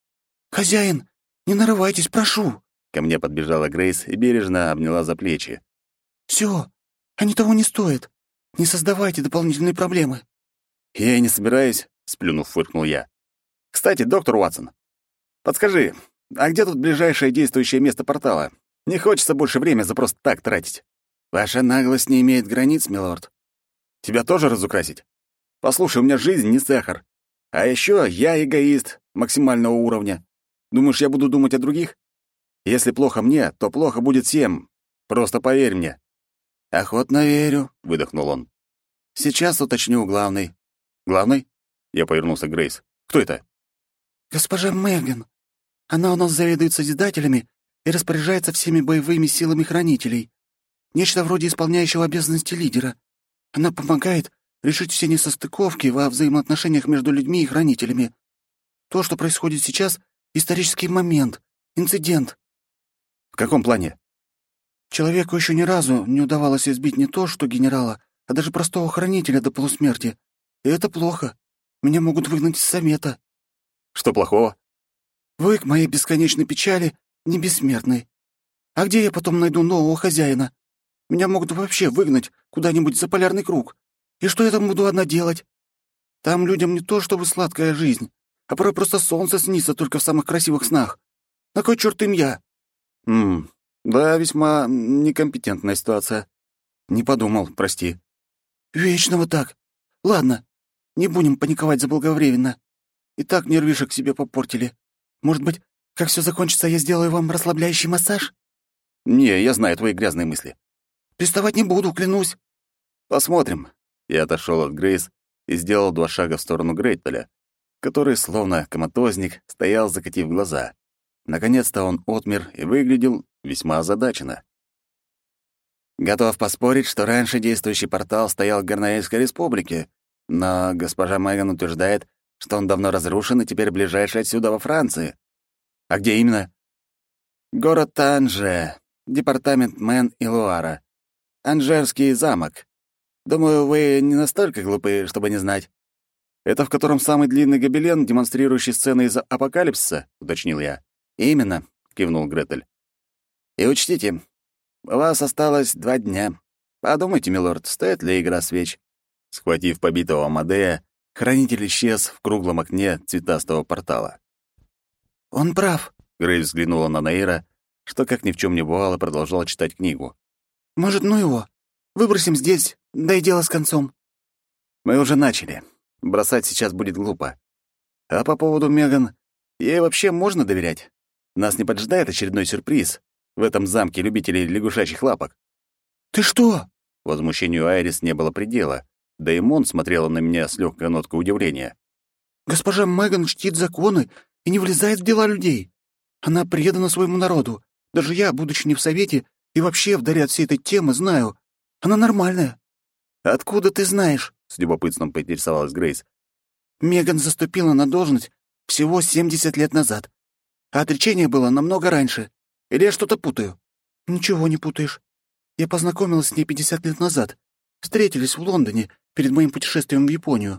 «Хозяин, не нарывайтесь, прошу!» Ко мне подбежала Грейс и бережно обняла за плечи. «Всё, они того не стоят. Не создавайте дополнительные проблемы». «Я и не собираюсь», — сплюнув, фыркнул я. «Кстати, доктор Уотсон, подскажи, а где тут ближайшее действующее место портала? Не хочется больше время за просто так тратить». «Ваша наглость не имеет границ, милорд». «Тебя тоже разукрасить? Послушай, у меня жизнь не сахар. А еще я эгоист максимального уровня. Думаешь, я буду думать о других? Если плохо мне, то плохо будет всем. Просто поверь мне». «Охотно верю», — выдохнул он. «Сейчас уточню главный». «Главный?» Я повернулся к Грейс. «Кто это?» «Госпожа Меган. Она у нас заведует Созидателями и распоряжается всеми боевыми силами хранителей. Нечто вроде исполняющего обязанности лидера. Она помогает решить все несостыковки во взаимоотношениях между людьми и хранителями. То, что происходит сейчас — исторический момент, инцидент». «В каком плане?» «Человеку еще ни разу не удавалось избить не то что генерала, а даже простого хранителя до полусмерти. И это плохо. Меня могут выгнать из совета». «Что плохого?» «Вы к моей бесконечной печали не бессмертны. А где я потом найду нового хозяина? Меня могут вообще выгнать куда-нибудь за полярный круг. И что я там буду одна делать? Там людям не то чтобы сладкая жизнь, а порой просто солнце снится только в самых красивых снах. На кой чёрт им я?» Да, весьма некомпетентная ситуация. Не подумал, прости. «Вечно вот так. Ладно, не будем паниковать заблаговременно. И так нервишек себе попортили. Может быть, как все закончится, я сделаю вам расслабляющий массаж?» Не, я знаю твои грязные мысли. «Приставать не буду, клянусь». Посмотрим. Я отошел от Грейс и сделал 2 шага в сторону Грейтеля, который, словно коматозник, стоял, закатив глаза. Наконец-то он отмер и выглядел весьма озадаченно. «Готов поспорить, что раньше действующий портал стоял в Гарнаэльской республике, но госпожа Меган утверждает, что он давно разрушен и теперь ближайший отсюда во Франции. А где именно?» «Город Танже, департамент Мэн и Луара. Анжерский замок. Думаю, вы не настолько глупы, чтобы не знать». «Это в котором самый длинный гобелен, демонстрирующий сцены из апокалипсиса?» — уточнил я. «Именно», — кивнул Гретель. «И учтите, у вас осталось 2 дня. Подумайте, милорд, стоит ли игра свеч?» Схватив побитого Амадея, хранитель исчез в круглом окне цветастого портала. «Он прав», — Грейс взглянула на Наира, что, как ни в чем не бывало, продолжала читать книгу. «Может, ну его? Выбросим здесь, да и дело с концом». «Мы уже начали. Бросать сейчас будет глупо. А по поводу Меган, ей вообще можно доверять? Нас не поджидает очередной сюрприз в этом замке любителей лягушачьих лапок?» «Ты что?» Возмущению Айрис не было предела, да и Мон смотрела на меня с легкой ноткой удивления. «Госпожа Меган чтит законы и не влезает в дела людей. Она предана своему народу. Даже я, будучи не в совете и вообще вдали от всей этой темы, знаю. Она нормальная». «Откуда ты знаешь?» — с любопытством поинтересовалась Грейс. «Меган заступила на должность всего 70 лет назад. А отречение было намного раньше. Или я что-то путаю?» «Ничего не путаешь. Я познакомилась с ней 50 лет назад. Встретились в Лондоне перед моим путешествием в Японию».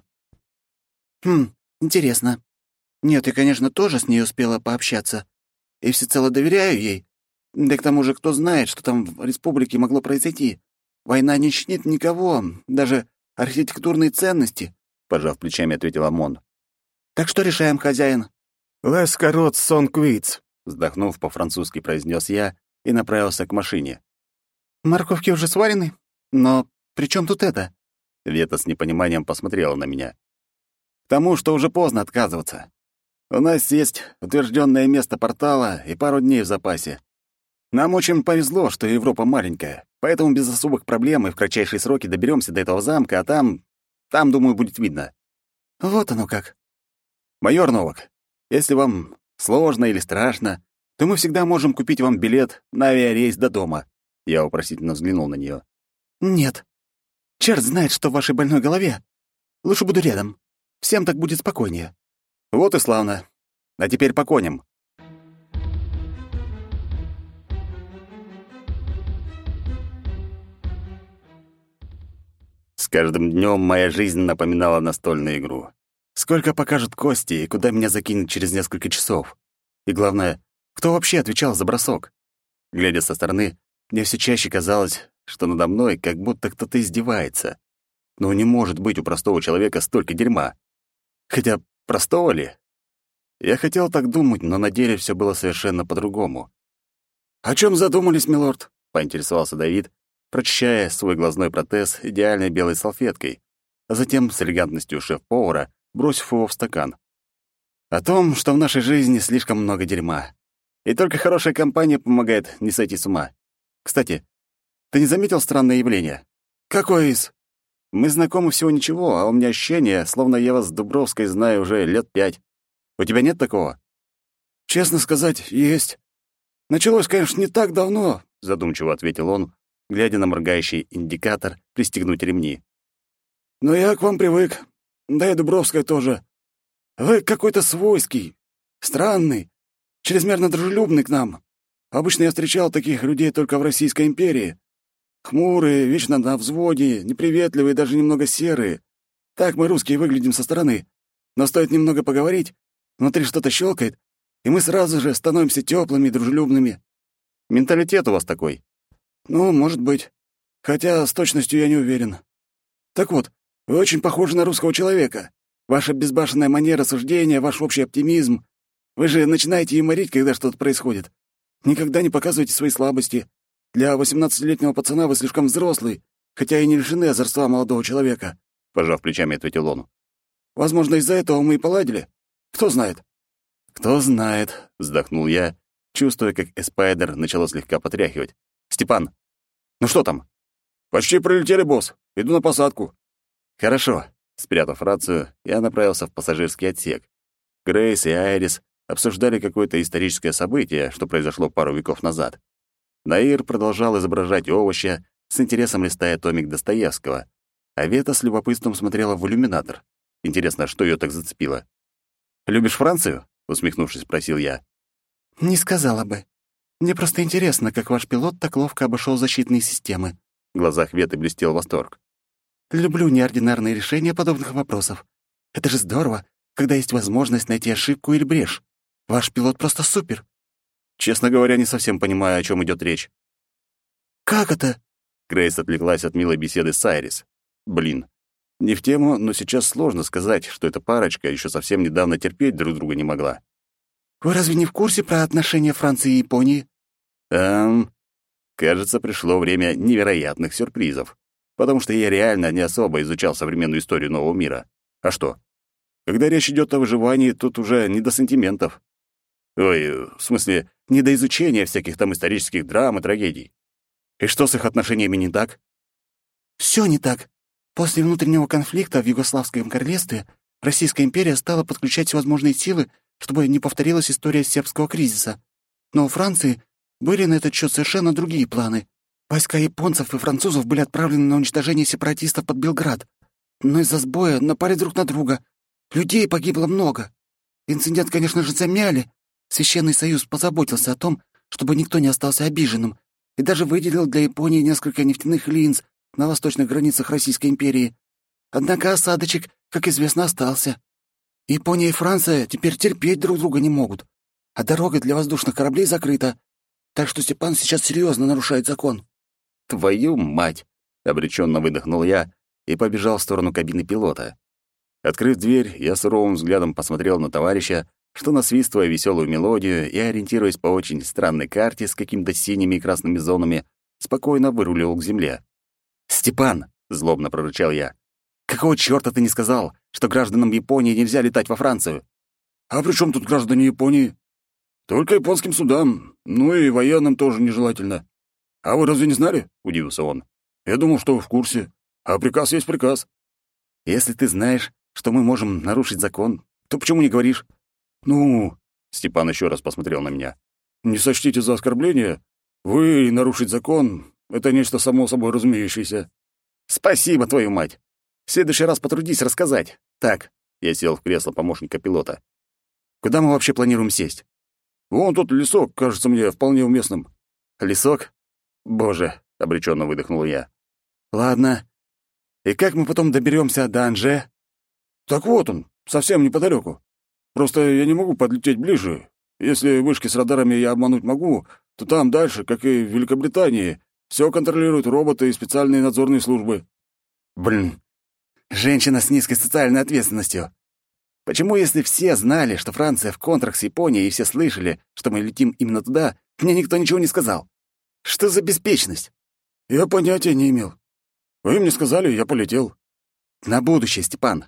Интересно. Нет, я, конечно, тоже с ней успела пообщаться. И всецело доверяю ей. Да к тому же, кто знает, что там в республике могло произойти. Война не щадит никого, даже архитектурные ценности», — пожав плечами, ответила Мон. «Так что решаем, хозяин?» «Лес корот сон квиц», — вздохнув по-французски, произнес я и направился к машине. «Морковки уже сварены? Но при чем тут это?» Вета с непониманием посмотрела на меня. «К тому, что уже поздно отказываться. У нас есть утвержденное место портала и пару дней в запасе. Нам очень повезло, что Европа маленькая, поэтому без особых проблем и в кратчайшие сроки доберемся до этого замка, а там, думаю, будет видно». «Вот оно как». «Майор Новак, если вам сложно или страшно, то мы всегда можем купить вам билет на авиарейс до дома». Я вопросительно взглянул на нее. «Нет. Черт знает, что в вашей больной голове. Лучше буду рядом. Всем так будет спокойнее». «Вот и славно. А теперь по коням». С каждым днем моя жизнь напоминала настольную игру. Сколько покажут кости и куда меня закинут через несколько часов? И главное, кто вообще отвечал за бросок? Глядя со стороны, мне все чаще казалось, что надо мной как будто кто-то издевается. Но не может быть у простого человека столько дерьма. Хотя простого ли? Я хотел так думать, но на деле все было совершенно по-другому. «О чем задумались, милорд?» — поинтересовался Давид, прочищая свой глазной протез идеальной белой салфеткой, а затем с элегантностью шеф-повара бросив его в стакан. «О том, что в нашей жизни слишком много дерьма. И только хорошая компания помогает не сойти с ума. Кстати, ты не заметил странное явление?» «Какой из?» «Мы знакомы всего ничего, а у меня ощущение, словно я вас с Дубровской знаю уже лет 5. У тебя нет такого?» «Честно сказать, есть. Началось, конечно, не так давно», — задумчиво ответил он, глядя на моргающий индикатор «пристегнуть ремни». «Но я к вам привык. Да и Дубровская тоже. Вы какой-то свойский, странный, чрезмерно дружелюбный к нам. Обычно я встречал таких людей только в Российской империи. Хмурые, вечно на взводе, неприветливые, даже немного серые. Так мы, русские, выглядим со стороны. Но стоит немного поговорить, внутри что-то щелкает, и мы сразу же становимся теплыми и дружелюбными». «Менталитет у вас такой». «Ну, может быть. Хотя с точностью я не уверен. Так вот, вы очень похожи на русского человека. Ваша безбашенная манера суждения, ваш общий оптимизм. Вы же начинаете юморить, когда что-то происходит. Никогда не показывайте свои слабости. Для 18-летнего пацана вы слишком взрослый, хотя и не лишены озорства молодого человека», — пожав плечами, ответил он. «Возможно, из-за этого мы и поладили. Кто знает?» «Кто знает», — вздохнул я, чувствуя, как Эспайдер начало слегка потряхивать. «Степан, ну что там?» «Почти прилетели, босс. Иду на посадку». «Хорошо». Спрятав рацию, я направился в пассажирский отсек. Грейс и Айрис обсуждали какое-то историческое событие, что произошло пару веков назад. Наир продолжал изображать овоща, с интересом листая томик Достоевского, а Вета с любопытством смотрела в иллюминатор. Интересно, что ее так зацепило? «Любишь Францию?» — усмехнувшись, спросил я. «Не сказала бы. Мне просто интересно, как ваш пилот так ловко обошел защитные системы». В глазах Веты блестел восторг. Люблю неординарные решения подобных вопросов. Это же здорово, когда есть возможность найти ошибку или брешь. Ваш пилот просто супер. Честно говоря, не совсем понимаю, о чем идет речь. Как это? Грейс отвлеклась от милой беседы с Айрис. Блин, не в тему, но сейчас сложно сказать, что эта парочка еще совсем недавно терпеть друг друга не могла. Вы разве не в курсе про отношения Франции и Японии? Кажется, пришло время невероятных сюрпризов, потому что я реально не особо изучал современную историю нового мира. А что? Когда речь идет о выживании, тут уже не до сантиментов. Ой, в смысле, не до изучения всяких там исторических драм и трагедий. И что с их отношениями не так? Все не так. После внутреннего конфликта в Югославском королевстве Российская империя стала подключать всевозможные силы, чтобы не повторилась история сербского кризиса. Но у Франции были на этот счет совершенно другие планы. Войска японцев и французов были отправлены на уничтожение сепаратистов под Белград. Но из-за сбоя напали друг на друга. Людей погибло много. Инцидент, конечно же, замяли. Священный Союз позаботился о том, чтобы никто не остался обиженным, и даже выделил для Японии несколько нефтяных линз на восточных границах Российской империи. Однако осадочек, как известно, остался. Япония и Франция теперь терпеть друг друга не могут, а дорога для воздушных кораблей закрыта. Так что Степан сейчас серьезно нарушает закон. Твою мать! Обреченно выдохнул я и побежал в сторону кабины пилота. Открыв дверь, я суровым взглядом посмотрел на товарища, что, насвистывая веселую мелодию и ориентируясь по очень странной карте с какими-то синими и красными зонами, спокойно выруливал к земле. «Степан!» — злобно прорычал я. «Какого чёрта ты не сказал, что гражданам Японии нельзя летать во Францию?» «А при чем тут граждане Японии? Только японским судам, ну и военным тоже нежелательно. А вы разве не знали?» — удивился он. «Я думал, что вы в курсе. А приказ есть приказ». «Если ты знаешь, что мы можем нарушить закон, то почему не говоришь?» «Ну...» — Степан еще раз посмотрел на меня. «Не сочтите за оскорбление. Вы и нарушить закон — это нечто само собой разумеющееся». «Спасибо, твою мать! В следующий раз потрудись рассказать. Так», — я сел в кресло помощника пилота. «Куда мы вообще планируем сесть?» «Вон тот лесок кажется мне вполне уместным». «Лесок? Боже!» — обреченно выдохнул я. «Ладно. И как мы потом доберемся до Анже?» «Так вот он, совсем неподалеку. Просто я не могу подлететь ближе. Если вышки с радарами я обмануть могу, то там дальше, как и в Великобритании, все контролируют роботы и специальные надзорные службы». «Блин, женщина с низкой социальной ответственностью. Почему, если все знали, что Франция в контрах с Японией, и все слышали, что мы летим именно туда, мне никто ничего не сказал? Что за беспечность?» «Я понятия не имел. Вы мне сказали, я полетел». «На будущее, Степан.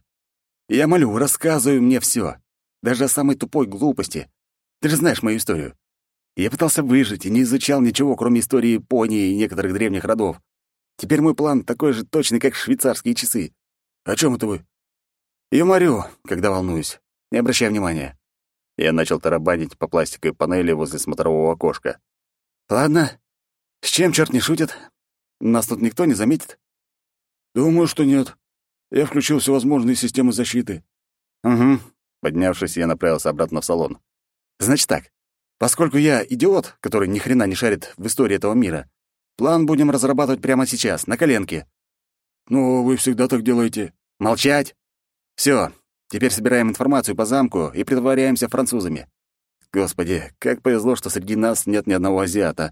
Я молю, рассказывай мне все, даже о самой тупой глупости. Ты же знаешь мою историю. Я пытался выжить и не изучал ничего, кроме истории Японии и некоторых древних родов. Теперь мой план такой же точный, как швейцарские часы». «О чем это вы?» Юморю, когда волнуюсь. Не обращай внимания. Я начал тарабанить по пластиковой панели возле смотрового окошка. «Ладно. С чем черт не шутит? Нас тут никто не заметит?» «Думаю, что нет. Я включил всевозможные системы защиты». «Угу». Поднявшись, я направился обратно в салон. «Значит так. Поскольку я идиот, который ни хрена не шарит в истории этого мира, план будем разрабатывать прямо сейчас, на коленке». «Ну, вы всегда так делаете». «Молчать! Все, теперь собираем информацию по замку и притворяемся французами. Господи, как повезло, что среди нас нет ни одного азиата».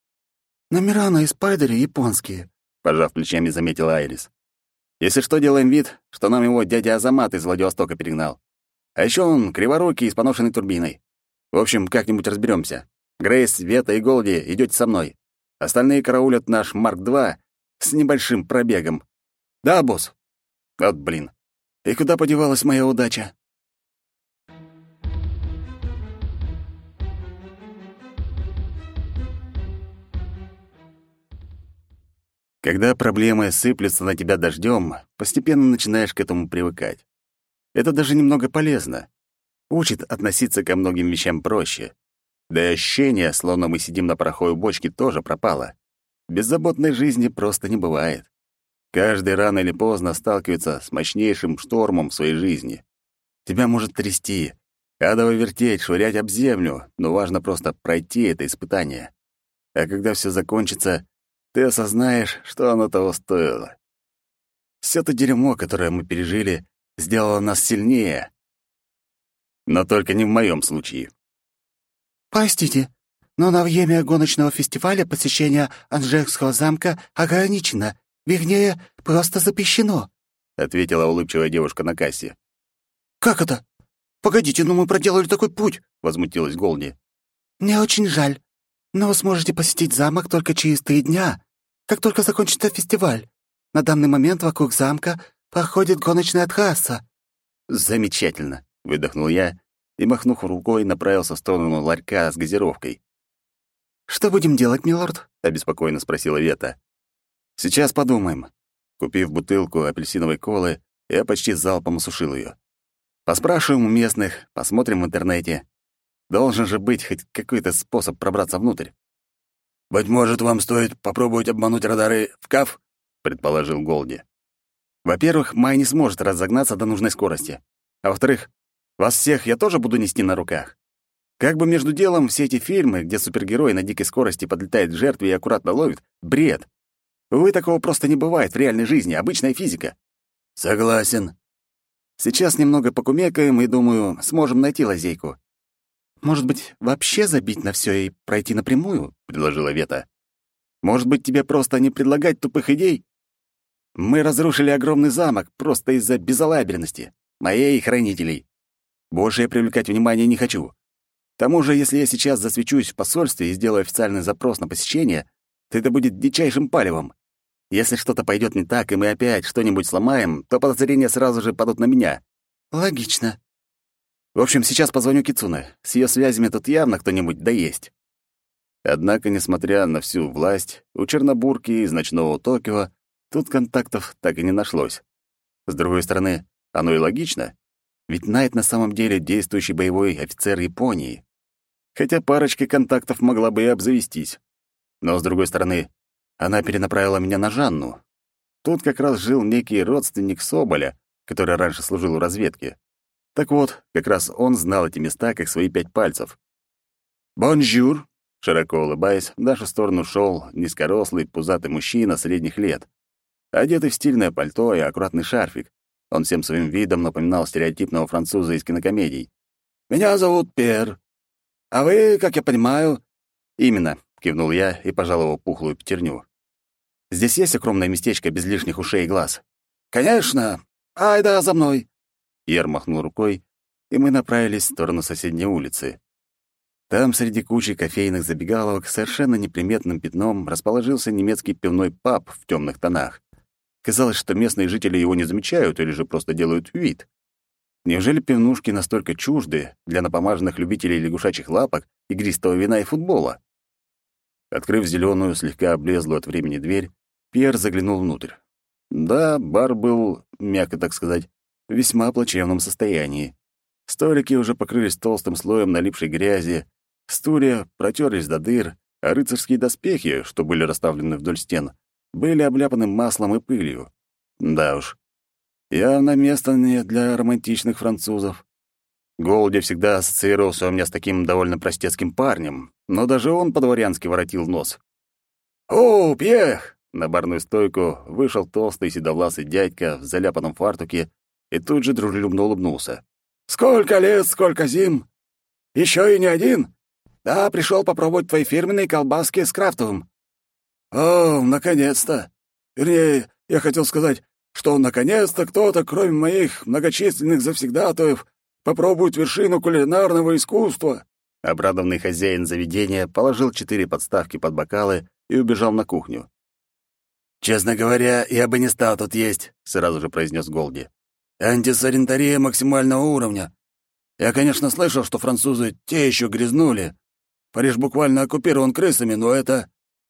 «Номера на Спайдере японские», — пожав плечами, заметила Айрис. «Если что, делаем вид, что нам его дядя Азамат из Владивостока перегнал. А еще он криворукий и с поношенной турбиной. В общем, как-нибудь разберемся. Грейс, Вета и Голди идете со мной. Остальные караулят наш Марк-2 с небольшим пробегом. Да, босс?» «Вот блин. И куда подевалась моя удача?» Когда проблемы сыплются на тебя дождем, постепенно начинаешь к этому привыкать. Это даже немного полезно. Учит относиться ко многим вещам проще. Да и ощущение, словно мы сидим на пороховой бочке, тоже пропало. Беззаботной жизни просто не бывает. Каждый рано или поздно сталкивается с мощнейшим штормом в своей жизни. Тебя может трясти, адово вертеть, швырять об землю, но важно просто пройти это испытание. А когда все закончится, ты осознаешь, что оно того стоило. Всё то дерьмо, которое мы пережили, сделало нас сильнее. Но только не в моем случае. Простите, но на время гоночного фестиваля посещение Анжерского замка ограничено, вернее, просто запрещено», — ответила улыбчивая девушка на кассе. «Как это? Погодите, мы проделали такой путь», — возмутилась Голди. «Мне очень жаль, но вы сможете посетить замок только через 3 дня, как только закончится фестиваль. На данный момент вокруг замка проходит гоночная трасса». «Замечательно», — выдохнул я и, махнув рукой, направился в сторону ларька с газировкой. «Что будем делать, милорд?» — обеспокоенно спросила Вета. «Сейчас подумаем». Купив бутылку апельсиновой колы, я почти залпом осушил ее. Поспрашиваем у местных, посмотрим в интернете. Должен же быть хоть какой-то способ пробраться внутрь. «Быть может, вам стоит попробовать обмануть радары в КАФ?» — предположил Голди. Во-первых, Май не сможет разогнаться до нужной скорости. А во-вторых, вас всех я тоже буду нести на руках. Как бы между делом все эти фильмы, где супергерой на дикой скорости подлетает к жертве и аккуратно ловит, бред. Увы, такого просто не бывает в реальной жизни, обычная физика. «Согласен». Сейчас немного покумекаем и, думаю, сможем найти лазейку. «Может быть, вообще забить на все и пройти напрямую?» — предложила Вета. «Может быть, тебе просто не предлагать тупых идей? Мы разрушили огромный замок просто из-за безалаберности, моей и хранителей. Больше я привлекать внимание не хочу. К тому же, если я сейчас засвечусь в посольстве и сделаю официальный запрос на посещение, то это будет дичайшим палевом. Если что-то пойдет не так, и мы опять что-нибудь сломаем, то подозрения сразу же падут на меня». «Логично». В общем, сейчас позвоню Кицуне. С ее связями тут явно кто-нибудь да есть. Однако, несмотря на всю власть, у Чернобурки из ночного Токио тут контактов так и не нашлось. С другой стороны, оно и логично, ведь Найт на самом деле действующий боевой офицер Японии. Хотя парочкой контактов могла бы и обзавестись. Но, с другой стороны, она перенаправила меня на Жанну. Тут как раз жил некий родственник Соболя, который раньше служил в разведке. Так вот, как раз он знал эти места как свои 5 пальцев. «Бонжур!» — широко улыбаясь, в нашу сторону шел низкорослый, пузатый мужчина средних лет, одетый в стильное пальто и аккуратный шарфик. Он всем своим видом напоминал стереотипного француза из кинокомедий. «Меня зовут Пьер. А вы, как я понимаю...» «Именно», — кивнул я и пожал его пухлую пятерню. «Здесь есть укромное местечко без лишних ушей и глаз?» «Конечно. Ай да, за мной». Пьер махнул рукой, и мы направились в сторону соседней улицы. Там, среди кучи кофейных забегаловок, совершенно неприметным пятном расположился немецкий пивной паб в темных тонах. Казалось, что местные жители его не замечают или же просто делают вид. Неужели пивнушки настолько чужды для напомаженных любителей лягушачьих лапок, игристого вина и футбола? Открыв зеленую, слегка облезлую от времени дверь, Пьер заглянул внутрь. Да, бар был, мягко так сказать, в весьма плачевном состоянии. Столики уже покрылись толстым слоем налипшей грязи, стулья протерлись до дыр, а рыцарские доспехи, что были расставлены вдоль стен, были обляпаны маслом и пылью. Да уж, явно место не для романтичных французов. Голди всегда ассоциировался у меня с таким довольно простецким парнем, но даже он по-дворянски воротил нос. «О, Пьех!» На барную стойку вышел толстый седовласый дядька в заляпанном фартуке и тут же дружелюбно улыбнулся. «Сколько лет, сколько зим! Еще и не один? Да, пришел попробовать твои фирменные колбаски с крафтовым». «О, наконец-то! Вернее, я хотел сказать, что наконец-то кто-то, кроме моих многочисленных завсегдатаев, попробует вершину кулинарного искусства». Обрадованный хозяин заведения положил 4 подставки под бокалы и убежал на кухню. «Честно говоря, я бы не стал тут есть», — сразу же произнес Голди. «Антисанитария максимального уровня. Я, конечно, слышал, что французы те еще грязнули. Париж буквально оккупирован крысами, но это...»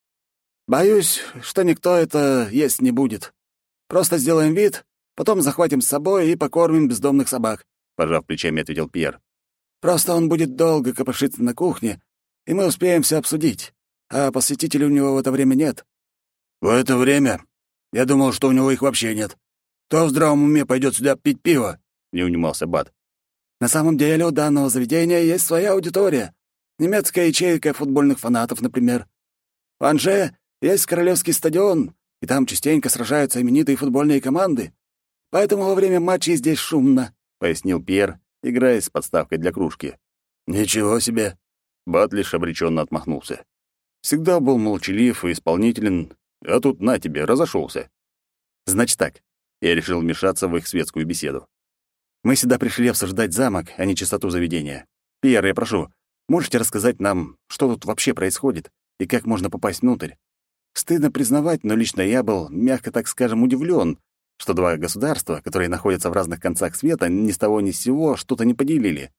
«Боюсь, что никто это есть не будет. Просто сделаем вид, потом захватим с собой и покормим бездомных собак», — пожав плечами, ответил Пьер. «Просто он будет долго копошиться на кухне, и мы успеем все обсудить, а посетителей у него в это время нет». «В это время? Я думал, что у него их вообще нет. Кто в здравом уме пойдет сюда пить пиво?» — не унимался Бат. «На самом деле у данного заведения есть своя аудитория. Немецкая ячейка футбольных фанатов, например. В Анже есть королевский стадион, и там частенько сражаются именитые футбольные команды. Поэтому во время матчей здесь шумно», — пояснил Пьер, играя с подставкой для кружки. «Ничего себе!» Бат лишь обреченно отмахнулся. Всегда был молчалив и исполнителен, а тут на тебе, разошелся. Значит так, я решил вмешаться в их светскую беседу. Мы сюда пришли обсуждать замок, а не чистоту заведения. Пьер, я прошу, можете рассказать нам, что тут вообще происходит и как можно попасть внутрь? Стыдно признавать, но лично я был, мягко так скажем, удивлен, что два государства, которые находятся в разных концах света, ни с того ни с сего что-то не поделили.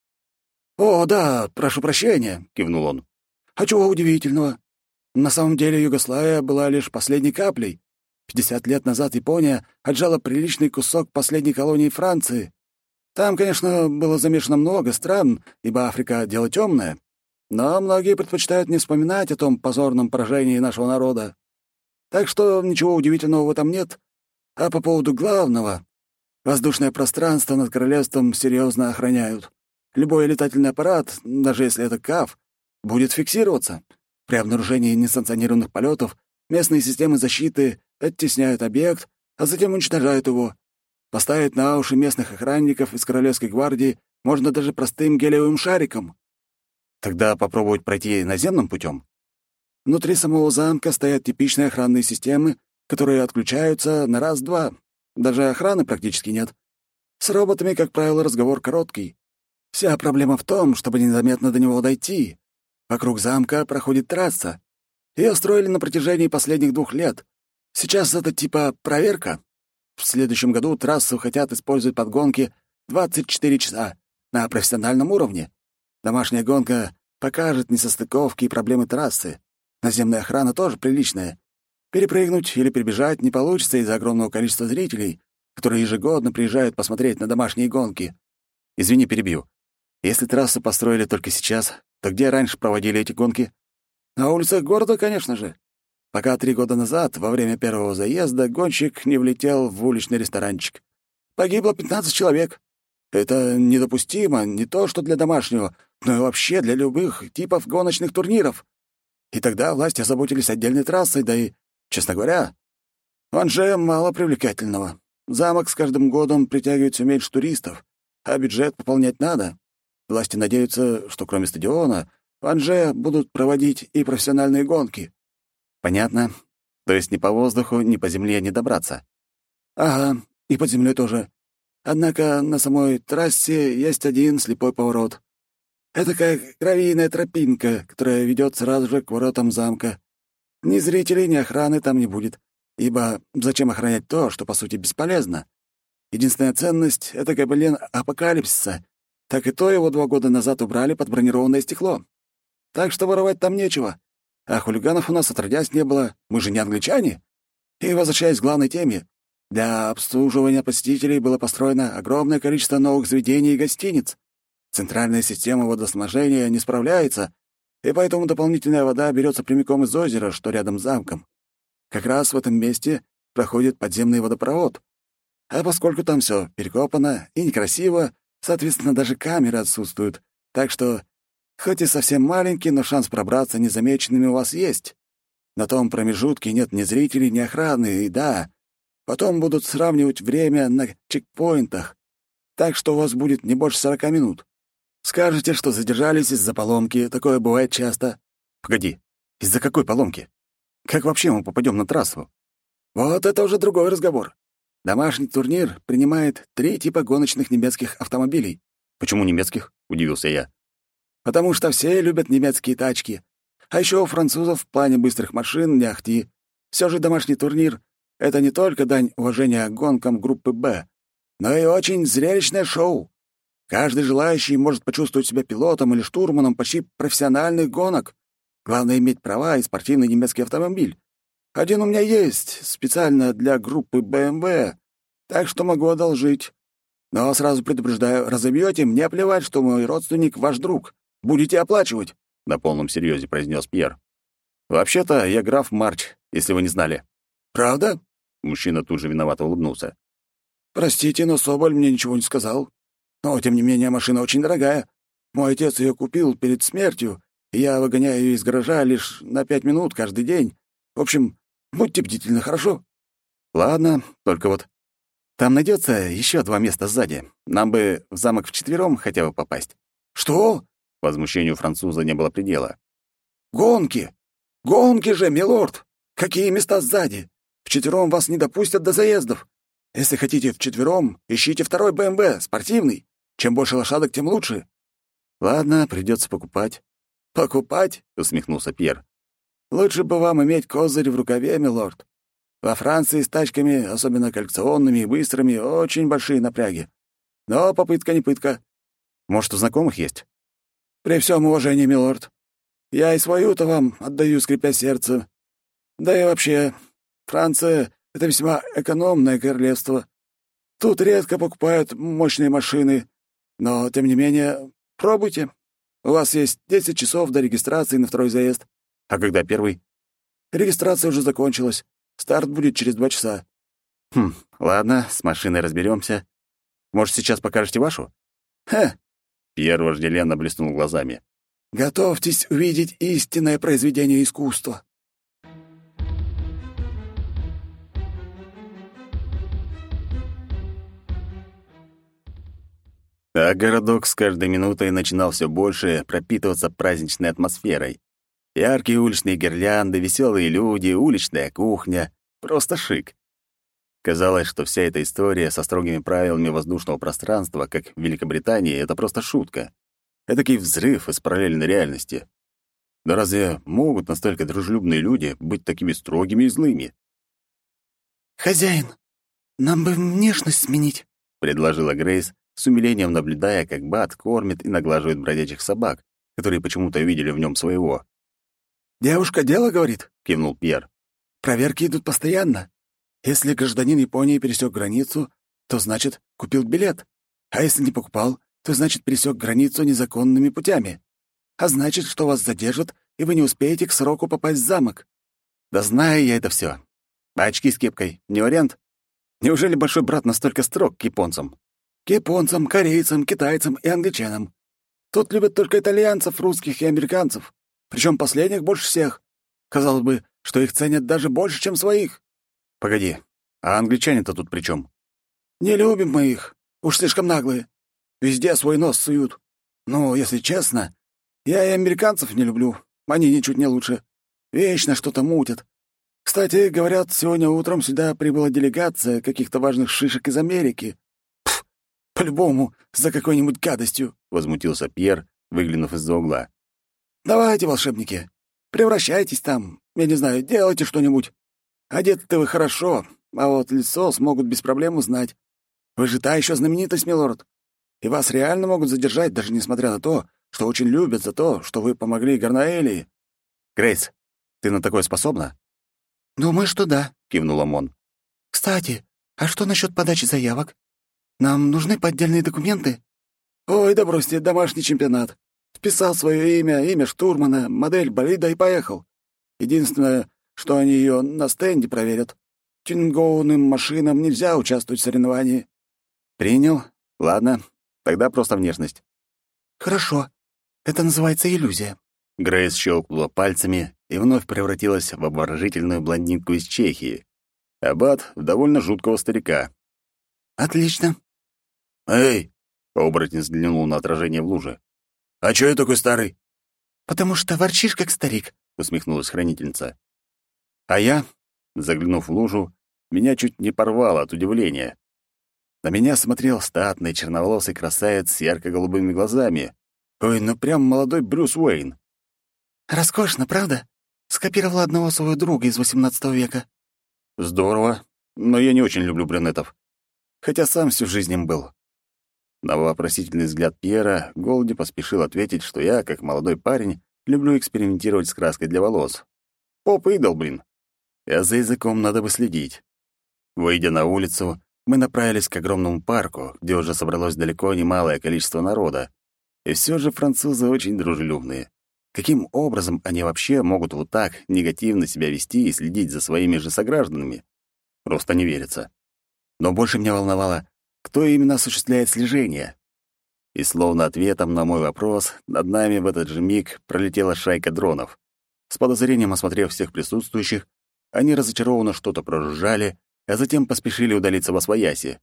«О, да, прошу прощения», — кивнул он. «А чего удивительного? На самом деле Югославия была лишь последней каплей. 50 лет назад Япония отжала приличный кусок последней колонии Франции. Там, конечно, было замешано много стран, ибо Африка — дело темное, но многие предпочитают не вспоминать о том позорном поражении нашего народа. Так что ничего удивительного в этом нет. А по поводу главного, воздушное пространство над королевством серьезно охраняют. Любой летательный аппарат, даже если это КАФ, будет фиксироваться. При обнаружении несанкционированных полетов местные системы защиты оттесняют объект, а затем уничтожают его. Поставить на уши местных охранников из Королевской гвардии можно даже простым гелиевым шариком. Тогда попробовать пройти наземным путем? Внутри самого замка стоят типичные охранные системы, которые отключаются на раз-два. Даже охраны практически нет. С роботами, как правило, разговор короткий. Вся проблема в том, чтобы незаметно до него дойти. Вокруг замка проходит трасса. Ее строили на протяжении последних 2 лет. Сейчас это типа проверка. В следующем году трассу хотят использовать под гонки 24 часа на профессиональном уровне. Домашняя гонка покажет несостыковки и проблемы трассы. Наземная охрана тоже приличная. Перепрыгнуть или перебежать не получится из-за огромного количества зрителей, которые ежегодно приезжают посмотреть на домашние гонки. Извини, перебью. Если трассу построили только сейчас, то где раньше проводили эти гонки? На улицах города, конечно же. Пока 3 года назад, во время первого заезда, гонщик не влетел в уличный ресторанчик. Погибло 15 человек. Это недопустимо не то что для домашнего, но и вообще для любых типов гоночных турниров. И тогда власти озаботились отдельной трассой, да и, честно говоря, в Анже мало привлекательного. Замок с каждым годом притягивает все меньше туристов, а бюджет пополнять надо. Власти надеются, что кроме стадиона в Анже будут проводить и профессиональные гонки. Понятно. То есть ни по воздуху, ни по земле не добраться. Ага, и под землей тоже. Однако на самой трассе есть один слепой поворот. Это как гравийная тропинка, которая ведет сразу же к воротам замка. Ни зрителей, ни охраны там не будет, ибо зачем охранять то, что, по сути, бесполезно? Единственная ценность — это гобелен апокалипсиса. Так и то его 2 года назад убрали под бронированное стекло. Так что воровать там нечего. А хулиганов у нас отродясь не было, мы же не англичане. И, возвращаясь к главной теме, для обслуживания посетителей было построено огромное количество новых заведений и гостиниц. Центральная система водоснабжения не справляется, и поэтому дополнительная вода берется прямиком из озера, что рядом с замком. Как раз в этом месте проходит подземный водопровод. А поскольку там все перекопано и некрасиво, соответственно, даже камеры отсутствуют, так что, хоть и совсем маленький, но шанс пробраться незамеченными у вас есть. На том промежутке нет ни зрителей, ни охраны, и да, потом будут сравнивать время на чекпоинтах, так что у вас будет не больше 40 минут. Скажете, что задержались из-за поломки, такое бывает часто. Погоди, из-за какой поломки? Как вообще мы попадем на трассу? Вот это уже другой разговор. Домашний турнир принимает 3 типа гоночных немецких автомобилей. Почему немецких? Удивился я. Потому что все любят немецкие тачки. А еще у французов в плане быстрых машин не ахти. Все же домашний турнир — это не только дань уважения гонкам группы «Б», но и очень зрелищное шоу. Каждый желающий может почувствовать себя пилотом или штурманом почти профессиональных гонок. Главное — иметь права и спортивный немецкий автомобиль. Один у меня есть, специально для группы BMW, так что могу одолжить. Но сразу предупреждаю, разобьете, мне плевать, что мой родственник ваш друг. Будете оплачивать», — на полном серьезе произнес Пьер. «Вообще-то я граф Марч, если вы не знали». «Правда?» — мужчина тут же виновато улыбнулся. «Простите, но Соболь мне ничего не сказал. Но, тем не менее, машина очень дорогая. Мой отец ее купил перед смертью, и я выгоняю ее из гаража лишь на 5 минут каждый день. В общем, будьте бдительны, хорошо?» Ладно, только вот там найдется еще 2 места сзади. Нам бы в замок вчетвером хотя бы попасть. Что? Возмущению француза не было предела. Гонки! Гонки же, милорд! Какие места сзади? Вчетвером вас не допустят до заездов. Если хотите вчетвером, ищите второй БМВ, спортивный. Чем больше лошадок, тем лучше. Ладно, придется покупать. Покупать? Усмехнулся Пьер. Лучше бы вам иметь козырь в рукаве, милорд. Во Франции с тачками, особенно коллекционными и быстрыми, очень большие напряги. Но попытка не пытка. Может, у знакомых есть? При всем уважении, милорд. Я и свою-то вам отдаю, скрипя сердце. Да и вообще, Франция — это весьма экономное королевство. Тут редко покупают мощные машины, но, тем не менее, пробуйте. У вас есть 10 часов до регистрации на второй заезд. А когда первый? Регистрация уже закончилась. Старт будет через 2 часа. Ладно, с машиной разберемся. Может, сейчас покажете вашу? Ха! Пьер вожделенно блеснул глазами. Готовьтесь увидеть истинное произведение искусства. А городок с каждой минутой начинал все больше пропитываться праздничной атмосферой. Яркие уличные гирлянды, веселые люди, уличная кухня. Просто шик. Казалось, что вся эта история со строгими правилами воздушного пространства, как в Великобритании, это просто шутка. Этакий взрыв из параллельной реальности. Да разве могут настолько дружелюбные люди быть такими строгими и злыми? «Хозяин, нам бы внешность сменить», — предложила Грейс, с умилением наблюдая, как Бат кормит и наглаживает бродячих собак, которые почему-то видели в нем своего. «Девушка дело говорит», — кивнул Пьер. «Проверки идут постоянно. Если гражданин Японии пересек границу, то значит, купил билет. А если не покупал, то значит, пересек границу незаконными путями. А значит, что вас задержат, и вы не успеете к сроку попасть в замок». Да знаю я это все. А очки с кепкой не вариант? Неужели большой брат настолько строг к японцам? К японцам, корейцам, китайцам и англичанам. Тут любят только итальянцев, русских и американцев. Причем последних больше всех. Казалось бы, что их ценят даже больше, чем своих. Погоди, а англичане-то тут при чем? Не любим мы их. Уж слишком наглые. Везде свой нос суют. Но, если честно, я и американцев не люблю. Они ничуть не лучше. Вечно что-то мутят. Кстати, говорят, сегодня утром сюда прибыла делегация каких-то важных шишек из Америки. Пф, по-любому, за какой-нибудь гадостью, — возмутился Пьер, выглянув из-за угла. Давайте, волшебники, превращайтесь там, я не знаю, делайте что-нибудь. Одеты-то вы хорошо, а вот лицо смогут без проблем узнать. Вы же та еще знаменитость, милорд. И вас реально могут задержать, даже несмотря на то, что очень любят за то, что вы помогли Гарнаэлии. Грейс, ты на такое способна? «Думаю, что да», — кивнула Мон. «Кстати, а что насчет подачи заявок? Нам нужны поддельные документы?» Ой, да бросьте, домашний чемпионат. Вписал свое имя, имя штурмана, модель болида и поехал. Единственное, что они ее на стенде проверят. Тюнингованным машинам нельзя участвовать в соревновании». «Принял. Ладно, тогда просто внешность». «Хорошо. Это называется иллюзия». Грейс щелкнула пальцами и вновь превратилась в обворожительную блондинку из Чехии. Аббат — в довольно жуткого старика. «Отлично». «Эй!» — оборотень взглянул на отражение в луже. «А чё я такой старый?» «Потому что ворчишь, как старик», — усмехнулась хранительница. А я, заглянув в лужу, меня чуть не порвало от удивления. На меня смотрел статный черноволосый красавец с ярко-голубыми глазами. Ой, ну прям молодой Брюс Уэйн. «Роскошно, правда? Скопировала одного своего друга из XVIII века». Здорово, но я не очень люблю брюнетов. Хотя сам всю жизнь им был. На вопросительный взгляд Пьера Голди поспешил ответить, что я, как молодой парень, люблю экспериментировать с краской для волос. Поп-идол, блин. А за языком надо бы следить. Выйдя на улицу, мы направились к огромному парку, где уже собралось далеко немалое количество народа. И все же французы очень дружелюбные. Каким образом они вообще могут вот так негативно себя вести и следить за своими же согражданами? Просто не верится. Но больше меня волновало, кто именно осуществляет слежение. И словно ответом на мой вопрос, над нами в этот же миг пролетела шайка дронов. С подозрением осмотрев всех присутствующих, они разочарованно что-то прожужжали а затем поспешили удалиться восвояси.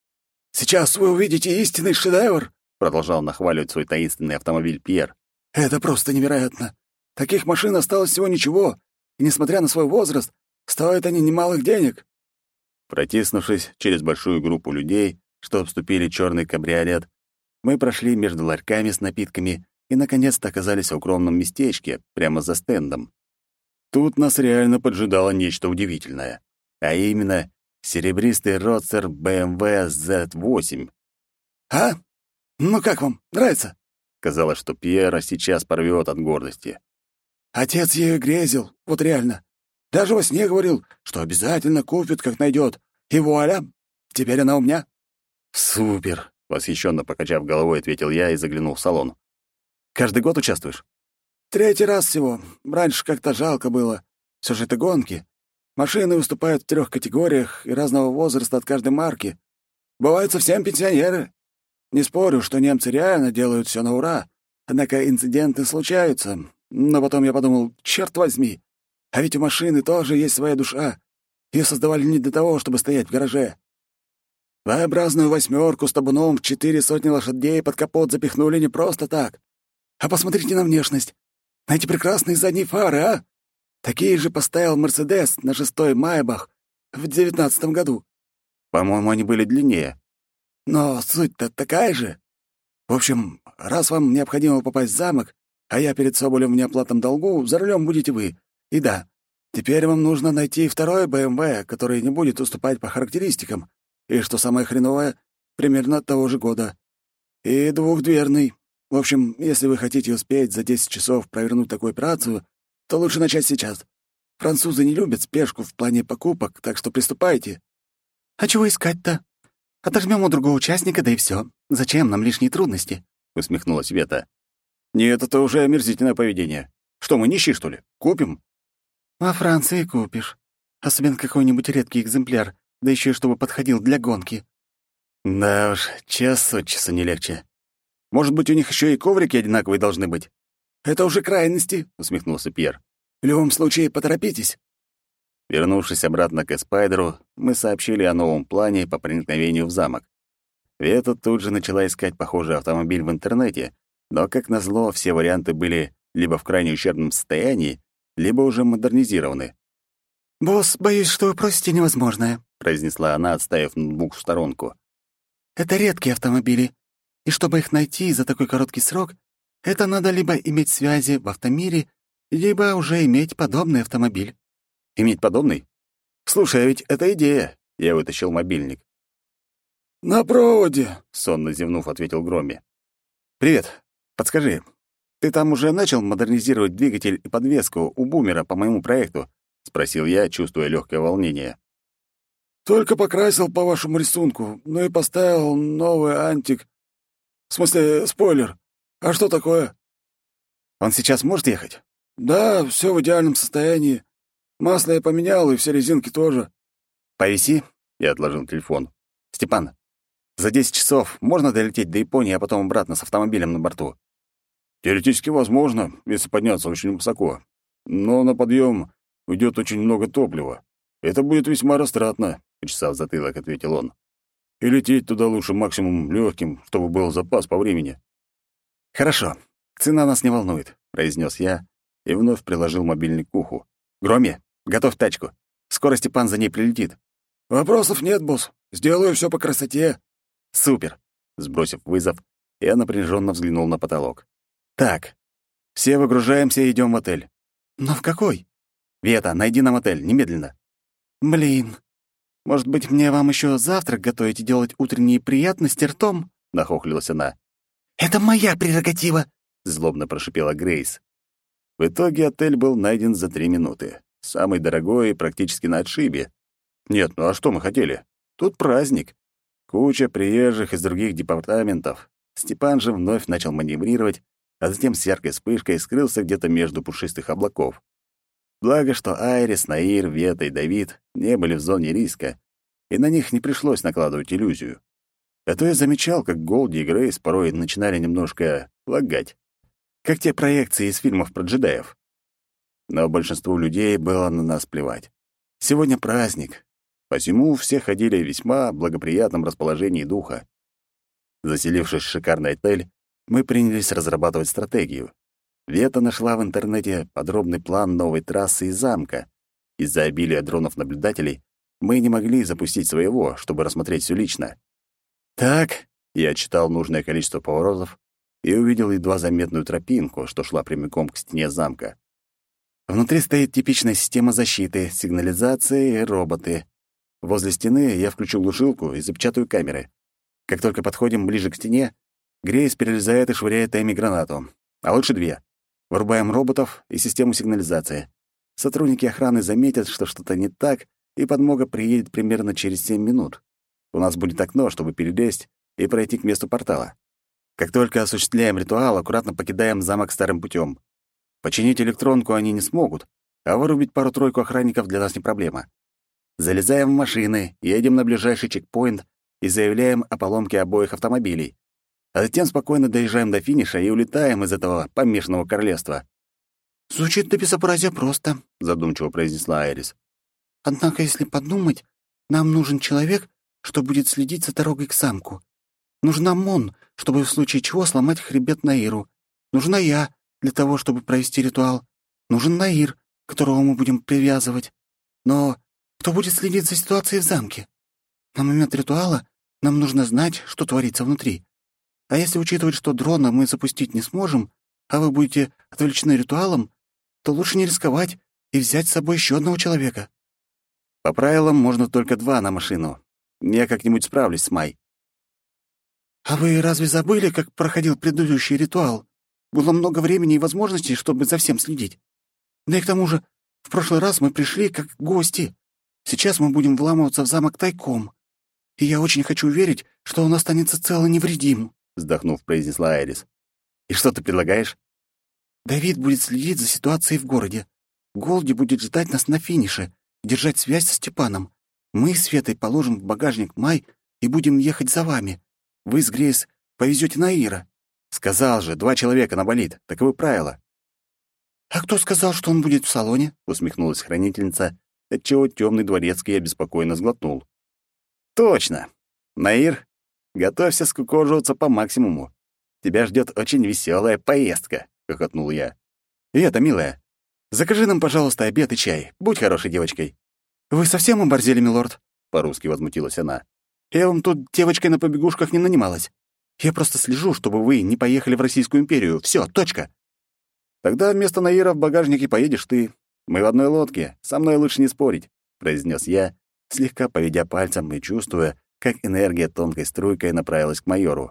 «Сейчас вы увидите истинный шедевр!» — продолжал нахваливать свой таинственный автомобиль Пьер. «Это просто невероятно! Таких машин осталось всего ничего, и, несмотря на свой возраст, стоят они немалых денег!» Протиснувшись через большую группу людей, что обступили черный кабриолет, мы прошли между ларьками с напитками и, наконец-то, оказались в укромном местечке, прямо за стендом. Тут нас реально поджидало нечто удивительное, а именно серебристый родстер BMW Z8. «А? Ну как вам, нравится?» Казалось, что Пьера сейчас порвет от гордости. «Отец ею грезил, вот реально. Даже во сне говорил, что обязательно купит, как найдет. И вуаля, теперь она у меня». «Супер!» — восхищенно покачав головой, ответил я и заглянул в салон. «Каждый год участвуешь?» «Третий раз всего. Раньше как-то жалко было. Все же это гонки. Машины выступают в 3 категориях и разного возраста от каждой марки. Бывают совсем пенсионеры. Не спорю, что немцы реально делают все на ура. Однако инциденты случаются. Но потом я подумал, черт возьми, а ведь у машины тоже есть своя душа. Ее создавали не для того, чтобы стоять в гараже. V-образную 8 с табуном в 4 сотни лошадей под капот запихнули не просто так. А посмотрите на внешность. На эти прекрасные задние фары, а? Такие же поставил «Мерседес» на 6-й Майбах в 19 году. По-моему, они были длиннее. Но суть-то такая же. В общем, раз вам необходимо попасть в замок, а я перед Соболем в неоплатном долгу, за рулем будете вы. И да, теперь вам нужно найти второй БМВ, который не будет уступать по характеристикам. И, что самое хреновое, примерно того же года. И 2-дверный. В общем, если вы хотите успеть за 10 часов провернуть такую операцию, то лучше начать сейчас. Французы не любят спешку в плане покупок, так что приступайте». «А чего искать-то? Отожмем у другого участника, да и все. Зачем нам лишние трудности?» — усмехнулась Вета. «Нет, это уже омерзительное поведение. Что, мы нищие, что ли? Купим?» «Во Франции купишь. Особенно какой-нибудь редкий экземпляр, да еще и чтобы подходил для гонки». «Да уж, час от часу не легче. Может быть, у них еще и коврики одинаковые должны быть?» «Это уже крайности», — усмехнулся Пьер. «В любом случае, поторопитесь». Вернувшись обратно к Эспайдеру, мы сообщили о новом плане по проникновению в замок. Вета тут же начала искать похожий автомобиль в интернете, но, как назло, все варианты были либо в крайне ущербном состоянии, либо уже модернизированы. «Босс, боюсь, что вы просите невозможное», — произнесла она, отставив ноутбук в сторонку. «Это редкие автомобили, и чтобы их найти за такой короткий срок, это надо либо иметь связи в автомире, либо уже иметь подобный автомобиль». «Иметь подобный? Слушай, а ведь это идея!» — я вытащил мобильник. «На проводе», — сонно зевнув, ответил Громми. «Привет. Подскажи, ты там уже начал модернизировать двигатель и подвеску у бумера по моему проекту?» — спросил я, чувствуя легкое волнение. «Только покрасил по вашему рисунку, ну и поставил новый антик. В смысле, спойлер. А что такое?» «Он сейчас может ехать?» «Да, все в идеальном состоянии. Масло я поменял, и все резинки тоже». «Повиси», — я отложил телефон. «Степан, за 10 часов можно долететь до Японии, а потом обратно с автомобилем на борту?» «Теоретически возможно, если подняться очень высоко. Но на подъем уйдет очень много топлива. Это будет весьма растратно», — почесав затылок, ответил он. «И лететь туда лучше максимум легким, чтобы был запас по времени». «Хорошо, цена нас не волнует», — произнес я и вновь приложил мобильник к уху. «Громи, готовь тачку. Скоро Степан за ней прилетит». «Вопросов нет, босс. Сделаю все по красоте». «Супер!» Сбросив вызов, я напряженно взглянул на потолок. «Так, все выгружаемся и идем в отель». «Но в какой?» «Вета, найди нам отель, немедленно». «Блин, может быть, мне вам еще завтрак готовить и делать утренние приятности ртом?» — нахохлилась она. «Это моя прерогатива!» — злобно прошипела Грейс. В итоге отель был найден за 3 минуты. Самый дорогой и практически на отшибе. Нет, ну а что мы хотели? Тут праздник. Куча приезжих из других департаментов. Степан же вновь начал маневрировать, а затем с яркой вспышкой скрылся где-то между пушистых облаков. Благо, что Айрис, Наир, Вета и Давид не были в зоне риска, и на них не пришлось накладывать иллюзию. А то я замечал, как Голди и Грейс порой начинали немножко лагать, как те проекции из фильмов про джедаев. Но большинству людей было на нас плевать. Сегодня праздник. Посему все ходили в весьма благоприятном расположении духа. Заселившись в шикарный отель, мы принялись разрабатывать стратегию. Вета нашла в интернете подробный план новой трассы из замка. Из-за обилия дронов-наблюдателей мы не могли запустить своего, чтобы рассмотреть все лично. Так, я читал нужное количество поворотов и увидел едва заметную тропинку, что шла прямиком к стене замка. Внутри стоит типичная система защиты, сигнализация и роботы. Возле стены я включу глушилку и запечатаю камеры. Как только подходим ближе к стене, Грейс перелезает и швыряет Эми гранату. А лучше 2. Врубаем роботов и систему сигнализации. Сотрудники охраны заметят, что что-то не так, и подмога приедет примерно через 7 минут. У нас будет окно, чтобы перелезть и пройти к месту портала. Как только осуществляем ритуал, аккуратно покидаем замок старым путем. Починить электронку они не смогут, а вырубить пару-тройку охранников для нас не проблема. Залезаем в машины, едем на ближайший чекпоинт и заявляем о поломке обоих автомобилей. А затем спокойно доезжаем до финиша и улетаем из этого помешанного королевства. «Звучит до безобразия просто», — задумчиво произнесла Айрис. «Однако, если подумать, нам нужен человек, что будет следить за дорогой к замку. Нужна Мон, чтобы в случае чего сломать хребет Наиру. Нужна я, для того, чтобы провести ритуал. Нужен Наир, которого мы будем привязывать. Но кто будет следить за ситуацией в замке? На момент ритуала нам нужно знать, что творится внутри. А если учитывать, что дрона мы запустить не сможем, а вы будете отвлечены ритуалом, то лучше не рисковать и взять с собой еще одного человека». По правилам, можно только 2 на машину. Я как-нибудь справлюсь с Май. «А вы разве забыли, как проходил предыдущий ритуал? Было много времени и возможностей, чтобы за всем следить. Да и к тому же, в прошлый раз мы пришли как гости. Сейчас мы будем вламываться в замок тайком. И я очень хочу верить, что он останется цел и невредим», — вздохнув, произнесла Айрис. «И что ты предлагаешь?» «Давид будет следить за ситуацией в городе. Голди будет ждать нас на финише, держать связь со Степаном. Мы с Светой положим в багажник Май и будем ехать за вами. Вы с Грейс повезете Наира». «Сказал же, 2 человека на болид. Таковы правила». «А кто сказал, что он будет в салоне?» — усмехнулась хранительница, отчего темный дворецкий обеспокоенно сглотнул. «Точно. Наир, готовься скукоживаться по максимуму. Тебя ждет очень веселая поездка», — хохотнул я. «Вета, милая, закажи нам, пожалуйста, обед и чай. Будь хорошей девочкой». «Вы совсем оборзели, милорд?» — по-русски возмутилась она. «Я вам тут девочкой на побегушках не нанималась. Я просто слежу, чтобы вы не поехали в Российскую империю. Все, точка». «Тогда вместо Наира в багажнике поедешь ты. Мы в одной лодке. Со мной лучше не спорить», — произнес я, слегка поведя пальцем и чувствуя, как энергия тонкой струйкой направилась к майору.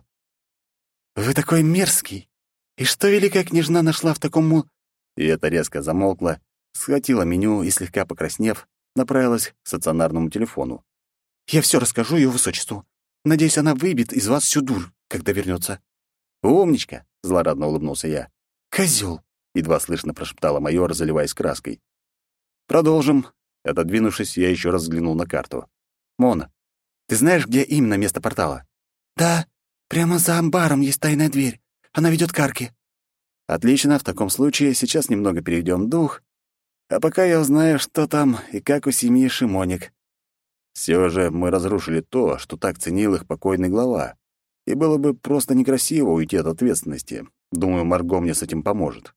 «Вы такой мерзкий! И что великая княжна нашла в таком...» И это резко замолкла, схватила меню и, слегка покраснев, направилась к стационарному телефону. «Я все расскажу ее высочеству. Надеюсь, она выбьет из вас всю дурь, когда вернется». «Умничка!» — злорадно улыбнулся я. «Козёл!» — едва слышно прошептала майор, заливаясь краской. «Продолжим». Отодвинувшись, я еще раз взглянул на карту. «Мона, ты знаешь, где именно место портала?» «Да, прямо за амбаром есть тайная дверь. Она ведет к арке». «Отлично, в таком случае сейчас немного переведем дух, а пока я узнаю, что там и как у семьи Шимоник». Все же мы разрушили то, что так ценил их покойный глава, и было бы просто некрасиво уйти от ответственности. Думаю, Марго мне с этим поможет.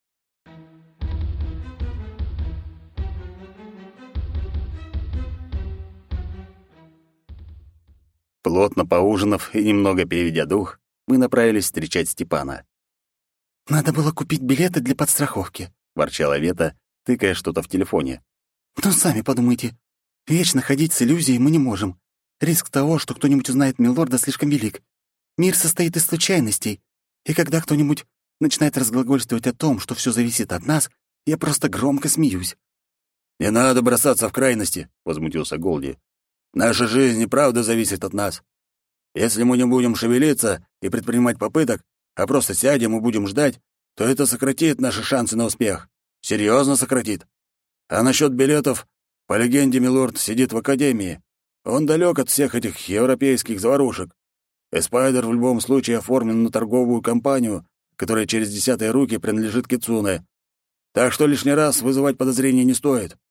Плотно поужинав и немного переведя дух, мы направились встречать Степана. «Надо было купить билеты для подстраховки», — ворчала Вета, тыкая что-то в телефоне. «Ну, сами подумайте. Вечно ходить с иллюзией мы не можем. Риск того, что кто-нибудь узнает милорда, слишком велик. Мир состоит из случайностей, и когда кто-нибудь начинает разглагольствовать о том, что все зависит от нас, я просто громко смеюсь». «Не надо бросаться в крайности», — возмутился Голди. «Наша жизнь и правда зависит от нас. Если мы не будем шевелиться и предпринимать попыток, а просто сядем и будем ждать, то это сократит наши шансы на успех. Серьезно сократит. А насчет билетов, по легенде, милорд сидит в академии. Он далек от всех этих европейских заварушек. Эспайдер в любом случае оформлен на торговую компанию, которая через 10-е руки принадлежит Кицуне. Так что лишний раз вызывать подозрения не стоит».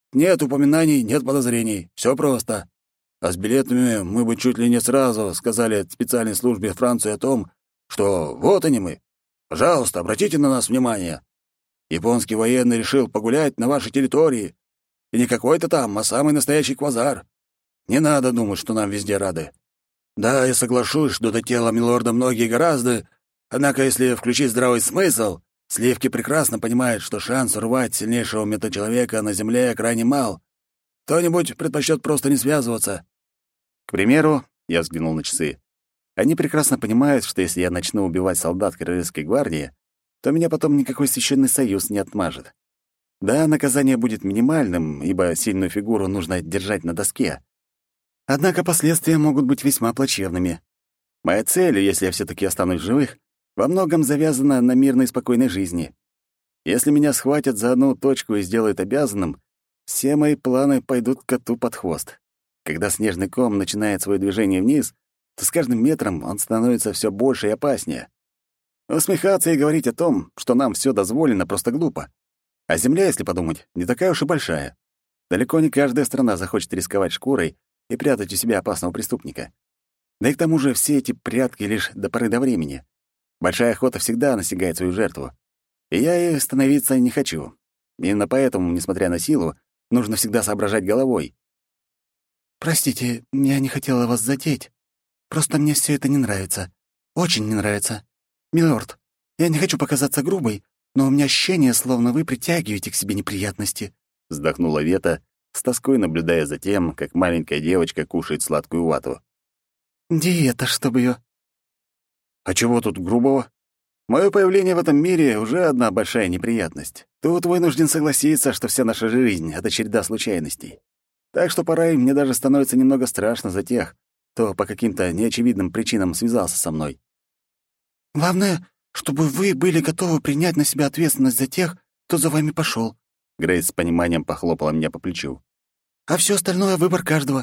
Нет упоминаний, нет подозрений. Все просто. А с билетами мы бы чуть ли не сразу сказали специальной службе Франции о том, что вот они мы. Пожалуйста, обратите на нас внимание. Японский военный решил погулять на вашей территории. И не какой-то там, а самый настоящий квазар. Не надо думать, что нам везде рады. Да, я соглашусь, что до тела милорда многие гораздо, однако если включить здравый смысл, Сливки прекрасно понимает, что шанс урвать сильнейшего метачеловека на Земле крайне мал. Кто-нибудь предпочтет просто не связываться. К примеру, я взглянул на часы. Они прекрасно понимают, что если я начну убивать солдат Королевской гвардии, то меня потом никакой священный союз не отмажет. Да, наказание будет минимальным, ибо сильную фигуру нужно держать на доске. Однако последствия могут быть весьма плачевными. Моя цель, если я все-таки останусь в живых, во многом завязана на мирной спокойной жизни. Если меня схватят за одну точку и сделают обязанным, все мои планы пойдут коту под хвост. Когда снежный ком начинает свое движение вниз, то с каждым метром он становится все больше и опаснее. Усмехаться и говорить о том, что нам все дозволено, просто глупо. А Земля, если подумать, не такая уж и большая. Далеко не каждая страна захочет рисковать шкурой и прятать у себя опасного преступника. Да и к тому же все эти прятки лишь до поры до времени. Большая охота всегда настигает свою жертву. И я ей становиться не хочу. Именно поэтому, несмотря на силу, нужно всегда соображать головой. «Простите, я не хотела вас задеть. Просто мне все это не нравится. Очень не нравится. Милорд, я не хочу показаться грубой, но у меня ощущение, словно вы притягиваете к себе неприятности», — вздохнула Вета, с тоской наблюдая за тем, как маленькая девочка кушает сладкую вату. «Диета, чтобы ее. А чего тут грубого? Мое появление в этом мире уже одна большая неприятность. Тут вынужден согласиться, что вся наша жизнь — это череда случайностей. Так что порой мне даже становится немного страшно за тех, кто по каким-то неочевидным причинам связался со мной. Главное, чтобы вы были готовы принять на себя ответственность за тех, кто за вами пошел. Грейс с пониманием похлопала меня по плечу. А все остальное — выбор каждого.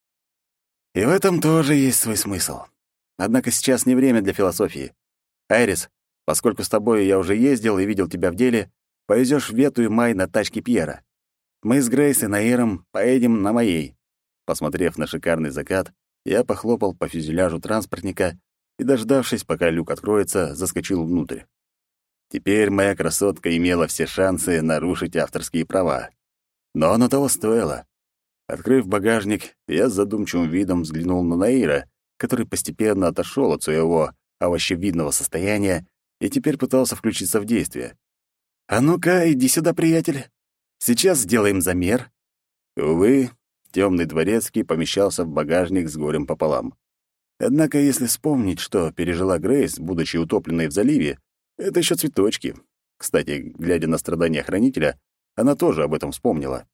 И в этом тоже есть свой смысл. Однако сейчас не время для философии. Айрис, поскольку с тобой я уже ездил и видел тебя в деле, повезёшь Вету и Май на тачке Пьера. Мы с Грейс и Наиром поедем на моей. Посмотрев на шикарный закат, я похлопал по фюзеляжу транспортника и, дождавшись, пока люк откроется, заскочил внутрь. Теперь моя красотка имела все шансы нарушить авторские права. Но оно того стоило. Открыв багажник, я с задумчивым видом взглянул на Наира, который постепенно отошел от своего овощевидного состояния и теперь пытался включиться в действие. «А ну-ка, иди сюда, приятель. Сейчас сделаем замер». Увы, темный дворецкий помещался в багажник с горем пополам. Однако, если вспомнить, что пережила Грейс, будучи утопленной в заливе, это еще цветочки. Кстати, глядя на страдания хранителя, она тоже об этом вспомнила.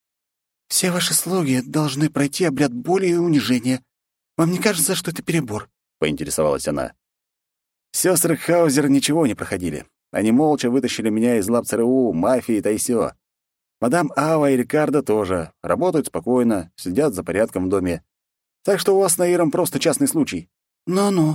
«Все ваши слуги должны пройти обряд боли и унижения. Вам не кажется, что это перебор?» — поинтересовалась она. Сёстры Хаузер ничего не проходили. Они молча вытащили меня из лап ЦРУ, мафии, да и сё. Мадам Ава и Рикардо тоже. Работают спокойно, следят за порядком в доме. Так что у вас с Наиром просто частный случай. Ну-ну.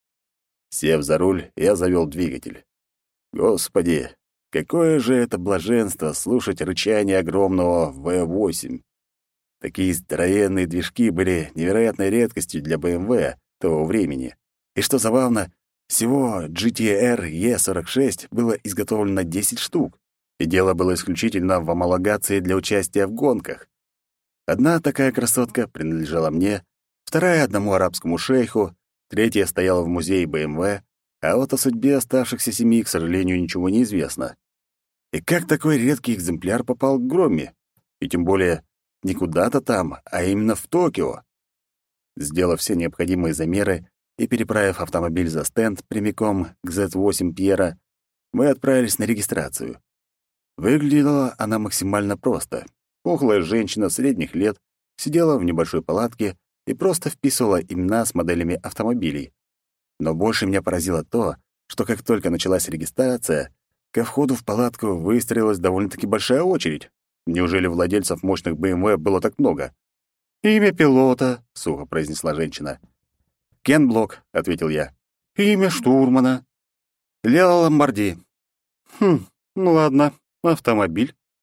Сев за руль, я завёл двигатель. Господи, какое же это блаженство слушать рычание огромного V8. Такие здоровенные движки были невероятной редкостью для BMW того времени. И что забавно, всего GTR E46 было изготовлено 10 штук, и дело было исключительно в homологации для участия в гонках. Одна такая красотка принадлежала мне, вторая — одному арабскому шейху, третья стояла в музее BMW, а вот о судьбе оставшихся 7, к сожалению, ничего не известно. И как такой редкий экземпляр попал к Громме? И тем более не куда-то там, а именно в Токио. Сделав все необходимые замеры и переправив автомобиль за стенд прямиком к Z8 Пьера, мы отправились на регистрацию. Выглядела она максимально просто. Пухлая женщина средних лет сидела в небольшой палатке и просто вписывала имена с моделями автомобилей. Но больше меня поразило то, что как только началась регистрация, ко входу в палатку выстроилась довольно-таки большая очередь. Неужели владельцев мощных BMW было так много? «Имя пилота», — сухо произнесла женщина. «Кен Блок», — ответил я. «Имя штурмана». «Лео Ломбарди». «Ну ладно, автомобиль».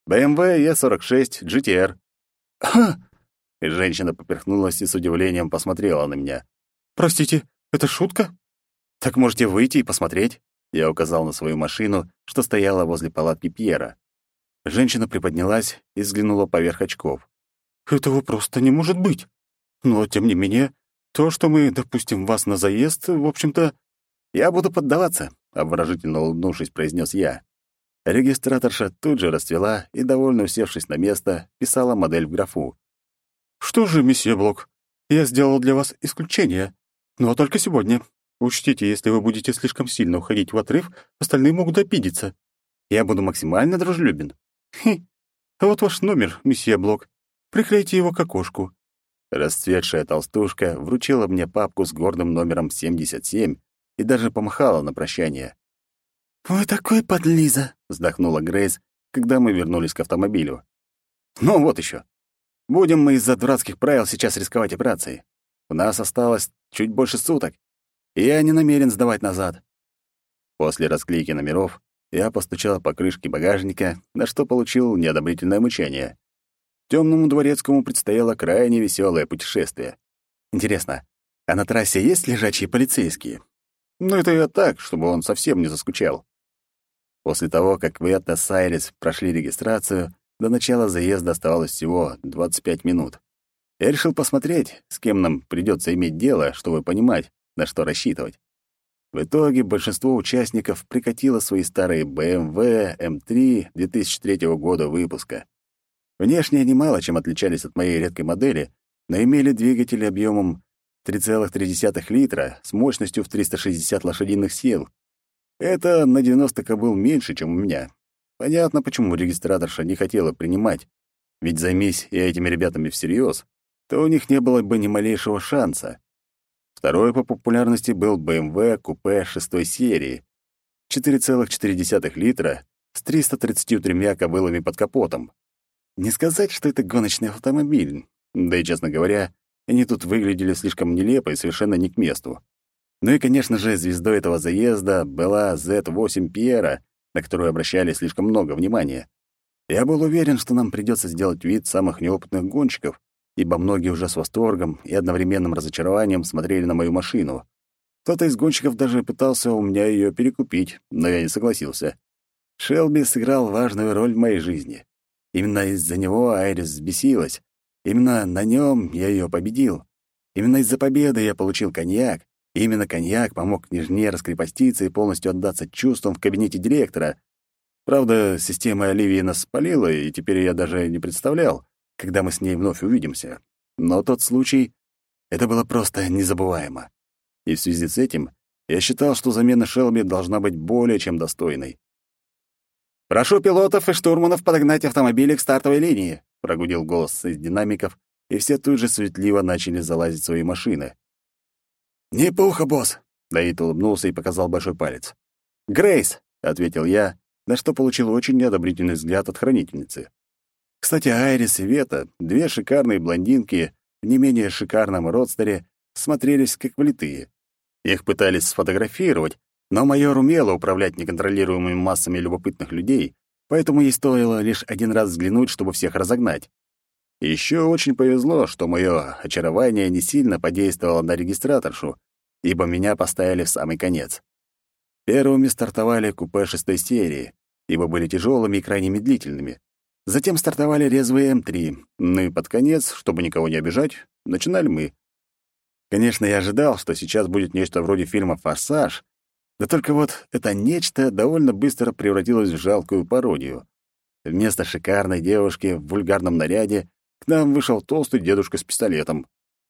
BMW E46 GTR. «Ха! И женщина поперхнулась и с удивлением посмотрела на меня. Простите, это шутка?» «Так можете выйти и посмотреть». Я указал на свою машину, что стояла возле палатки Пьера. Женщина приподнялась и взглянула поверх очков. «Этого просто не может быть. Но, тем не менее, то, что мы допустим вас на заезд, в общем-то...» «Я буду поддаваться», — обворожительно улыбнувшись, произнес я. Регистраторша тут же расцвела и, довольно усевшись на место, писала модель в графу. «Что же, месье Блок, я сделал для вас исключение, но только сегодня. Учтите, если вы будете слишком сильно уходить в отрыв, остальные могут обидеться». «Я буду максимально дружелюбен». «Хм, а вот ваш номер, месье Блок. Приклейте его к окошку». Расцветшая толстушка вручила мне папку с гордым номером 77 и даже помахала на прощание. «Вы такой подлиза», — вздохнула Грейс, когда мы вернулись к автомобилю. «Ну вот еще. Будем мы из-за дурацких правил сейчас рисковать операцией. У нас осталось чуть больше суток, и я не намерен сдавать назад». После расклейки номеров я постучал по крышке багажника, на что получил неодобрительное мычание. Тёмному дворецкому предстояло крайне веселое путешествие. Интересно, а на трассе есть лежачие полицейские? Ну, это я так, чтобы он совсем не заскучал. После того, как Виатта с Айрис прошли регистрацию, до начала заезда оставалось всего 25 минут. Я решил посмотреть, с кем нам придётся иметь дело, чтобы понимать, на что рассчитывать. В итоге большинство участников прикатило свои старые BMW M3 2003 года выпуска. Внешне они мало чем отличались от моей редкой модели, но имели двигатели объемом 3,3 литра с мощностью в 360 лошадиных сил. Это на 90 кобыл меньше, чем у меня. Понятно, почему регистраторша не хотела принимать. Ведь займись я этими ребятами всерьез, то у них не было бы ни малейшего шанса. Второй по популярности был BMW купе 6 серии. 4,4 литра с 333 кобылами под капотом. Не сказать, что это гоночный автомобиль. Да и, честно говоря, они тут выглядели слишком нелепо и совершенно не к месту. Ну и, конечно же, звездой этого заезда была Z8 Пьера, на которую обращали слишком много внимания. Я был уверен, что нам придётся сделать вид самых неопытных гонщиков, ибо многие уже с восторгом и одновременным разочарованием смотрели на мою машину. Кто-то из гонщиков даже пытался у меня её перекупить, но я не согласился. Шелби сыграл важную роль в моей жизни. Именно из-за него Айрис взбесилась. Именно на нём я её победил. Именно из-за победы я получил коньяк. И именно коньяк помог княжне раскрепоститься и полностью отдаться чувствам в кабинете директора. Правда, система Оливии нас спалила, и теперь я даже не представлял, когда мы с ней вновь увидимся. Но тот случай — это было просто незабываемо. И в связи с этим я считал, что замена Шелби должна быть более чем достойной. «Прошу пилотов и штурманов подогнать автомобили к стартовой линии», — прогудел голос из динамиков, и все тут же суетливо начали залазить в свои машины. «Не пуха, босс!» — Давид улыбнулся и показал большой палец. «Грейс!» — ответил я, на что получил очень неодобрительный взгляд от хранительницы. Кстати, Айрис и Вета, две шикарные блондинки в не менее шикарном родстере, смотрелись как влитые. Их пытались сфотографировать, но майор умела управлять неконтролируемыми массами любопытных людей, поэтому ей стоило лишь один раз взглянуть, чтобы всех разогнать. Еще очень повезло, что мое очарование не сильно подействовало на регистраторшу, ибо меня поставили в самый конец. Первыми стартовали купе 6 серии, ибо были тяжелыми и крайне медлительными. Затем стартовали резвые М3, ну и под конец, чтобы никого не обижать, начинали мы. Конечно, я ожидал, что сейчас будет нечто вроде фильма «Форсаж», да только вот это нечто довольно быстро превратилось в жалкую пародию. Вместо шикарной девушки в вульгарном наряде к нам вышел толстый дедушка с пистолетом.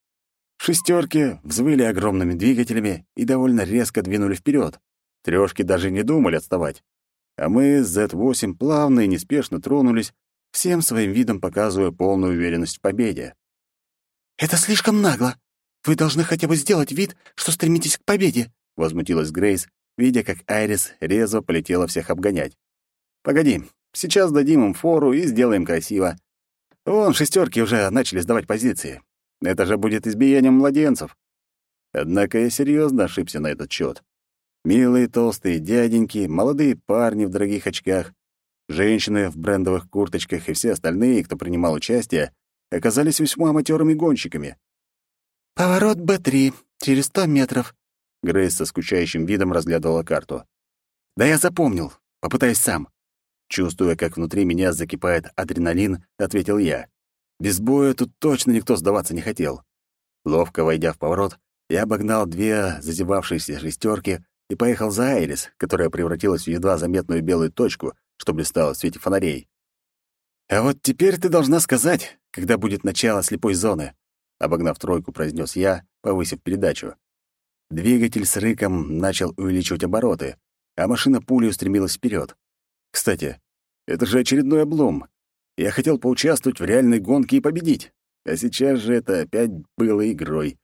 Шестерки взвыли огромными двигателями и довольно резко двинули вперед. Трёшки даже не думали отставать. А мы с Z8 плавно и неспешно тронулись, всем своим видом показывая полную уверенность в победе. «Это слишком нагло. Вы должны хотя бы сделать вид, что стремитесь к победе», — возмутилась Грейс, видя, как Айрис резво полетела всех обгонять. «Погоди, сейчас дадим им фору и сделаем красиво. Вон, шестерки уже начали сдавать позиции. Это же будет избиением младенцев». Однако я серьезно ошибся на этот счет. Милые толстые дяденьки, молодые парни в дорогих очках. Женщины в брендовых курточках и все остальные, кто принимал участие, оказались весьма матерыми гонщиками. «Поворот Б3, через 100 метров». Грейс со скучающим видом разглядывала карту. «Да я запомнил. Попытаюсь сам». Чувствуя, как внутри меня закипает адреналин, ответил я. Без боя тут точно никто сдаваться не хотел. Ловко войдя в поворот, я обогнал две зазевавшиеся шестерки и поехал за Айрис, которая превратилась в едва заметную белую точку, что блистала в свете фонарей. «А вот теперь ты должна сказать, когда будет начало слепой зоны», обогнав тройку, произнес я, повысив передачу. Двигатель с рыком начал увеличивать обороты, а машина пулей устремилась вперед. Кстати, это же очередной облом. Я хотел поучаствовать в реальной гонке и победить, а сейчас же это опять было игрой.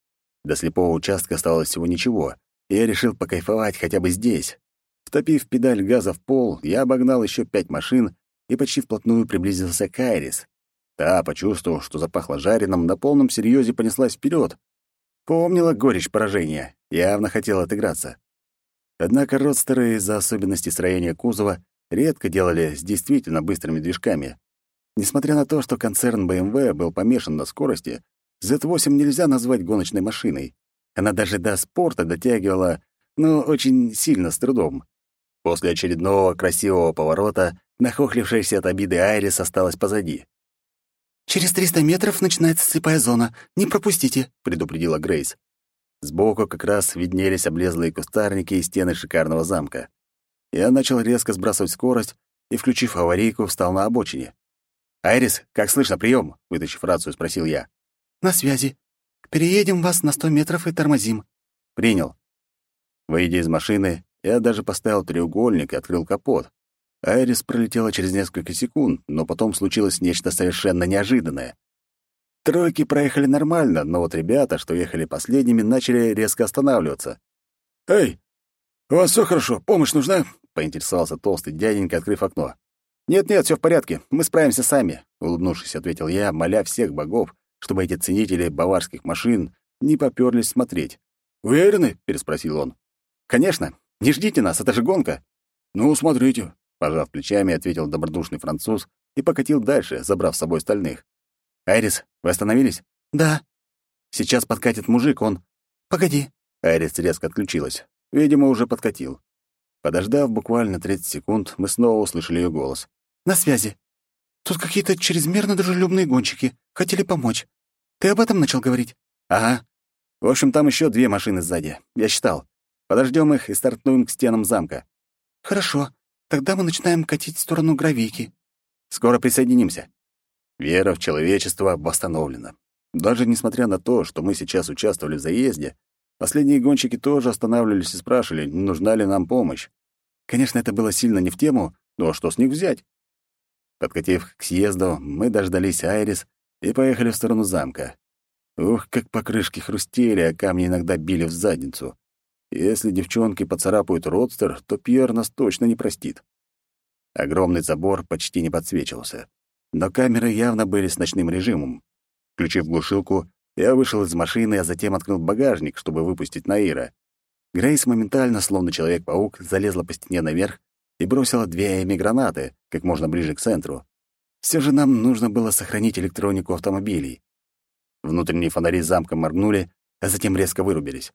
До слепого участка осталось всего ничего, и я решил покайфовать хотя бы здесь. Втопив педаль газа в пол, я обогнал еще 5 машин и почти вплотную приблизился к Айрис. Та, почувствовав, что запахло жареным, на полном серьезе понеслась вперед. Помнила горечь поражения, явно хотела отыграться. Однако родстеры из-за особенностей строения кузова редко делали с действительно быстрыми движками. Несмотря на то, что концерн BMW был помешан на скорости, Z8 нельзя назвать гоночной машиной. Она даже до спорта дотягивала, но очень сильно с трудом. После очередного красивого поворота нахохлившаяся от обиды Айрис осталась позади. «Через 300 метров начинается слепая зона. Не пропустите», — предупредила Грейс. Сбоку как раз виднелись облезлые кустарники и стены шикарного замка. Я начал резко сбрасывать скорость и, включив аварийку, встал на обочине. «Айрис, как слышно, прием?» — вытащив рацию, спросил я. «На связи. Переедем вас на 100 метров и тормозим». «Принял». Выйдя из машины, я даже поставил треугольник и открыл капот. Айрис пролетела через несколько секунд, но потом случилось нечто совершенно неожиданное. Тройки проехали нормально, но вот ребята, что ехали последними, начали резко останавливаться. «Эй, у вас все хорошо? Помощь нужна?» — поинтересовался толстый дяденька, открыв окно. «Нет-нет, все в порядке, мы справимся сами», — улыбнувшись, ответил я, моля всех богов, чтобы эти ценители баварских машин не попёрлись смотреть. «Уверены?» — переспросил он. «Конечно. Не ждите нас, это же гонка». «Ну, смотрите», — пожав плечами, ответил добродушный француз и покатил дальше, забрав с собой остальных. «Айрис, вы остановились?» «Да». «Сейчас подкатит мужик, он...» «Погоди». Айрис резко отключилась. Видимо, уже подкатил. Подождав буквально 30 секунд, мы снова услышали ее голос. «На связи. Тут какие-то чрезмерно дружелюбные гонщики. Хотели помочь. Ты об этом начал говорить?» «Ага. В общем, там еще 2 машины сзади. Я считал. Подождем их и стартуем к стенам замка». «Хорошо. Тогда мы начинаем катить в сторону Гравийки». «Скоро присоединимся». Вера в человечество восстановлена. Даже несмотря на то, что мы сейчас участвовали в заезде, последние гонщики тоже останавливались и спрашивали, не нужна ли нам помощь. Конечно, это было сильно не в тему, но что с них взять? Подкатив к съезду, мы дождались Айрис и поехали в сторону замка. Ух, как покрышки хрустели, а камни иногда били в задницу. Если девчонки поцарапают родстер, то Пьер нас точно не простит. Огромный забор почти не подсвечивался, но камеры явно были с ночным режимом. Включив глушилку, я вышел из машины, а затем открыл багажник, чтобы выпустить Наира. Грейс моментально, словно Человек-паук, залезла по стене наверх и бросила 2 эми-гранаты как можно ближе к центру. Все же нам нужно было сохранить электронику автомобилей. Внутренние фонари замка моргнули, а затем резко вырубились.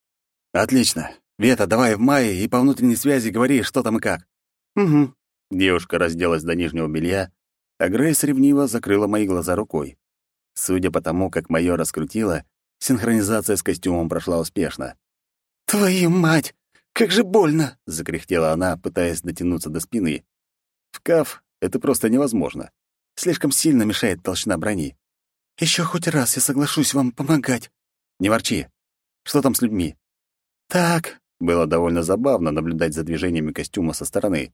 «Отлично. Вета, давай в мае и по внутренней связи говори, что там и как». «Угу». Девушка разделась до нижнего белья, а Грейс ревниво закрыла мои глаза рукой. Судя по тому, как моё раскрутило, синхронизация с костюмом прошла успешно. «Твою мать! Как же больно!» — закряхтела она, пытаясь дотянуться до спины. В КАФ это просто невозможно. Слишком сильно мешает толщина брони. Еще хоть раз я соглашусь вам помогать». «Не ворчи. Что там с людьми?» «Так...» — было довольно забавно наблюдать за движениями костюма со стороны.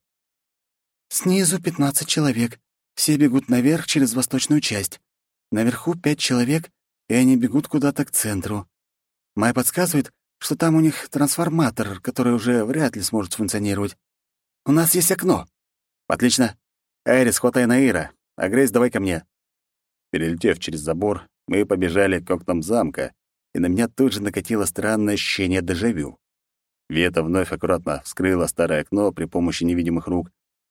«Снизу 15 человек. Все бегут наверх через восточную часть. Наверху 5 человек, и они бегут куда-то к центру. Майя подсказывает, что там у них трансформатор, который уже вряд ли сможет функционировать. У нас есть окно». «Отлично. Айрис, хватай Наира, а Грейс давай ко мне». Перелетев через забор, мы побежали к окнам замка, и на меня тут же накатило странное ощущение дежавю. Вета вновь аккуратно вскрыла старое окно при помощи невидимых рук,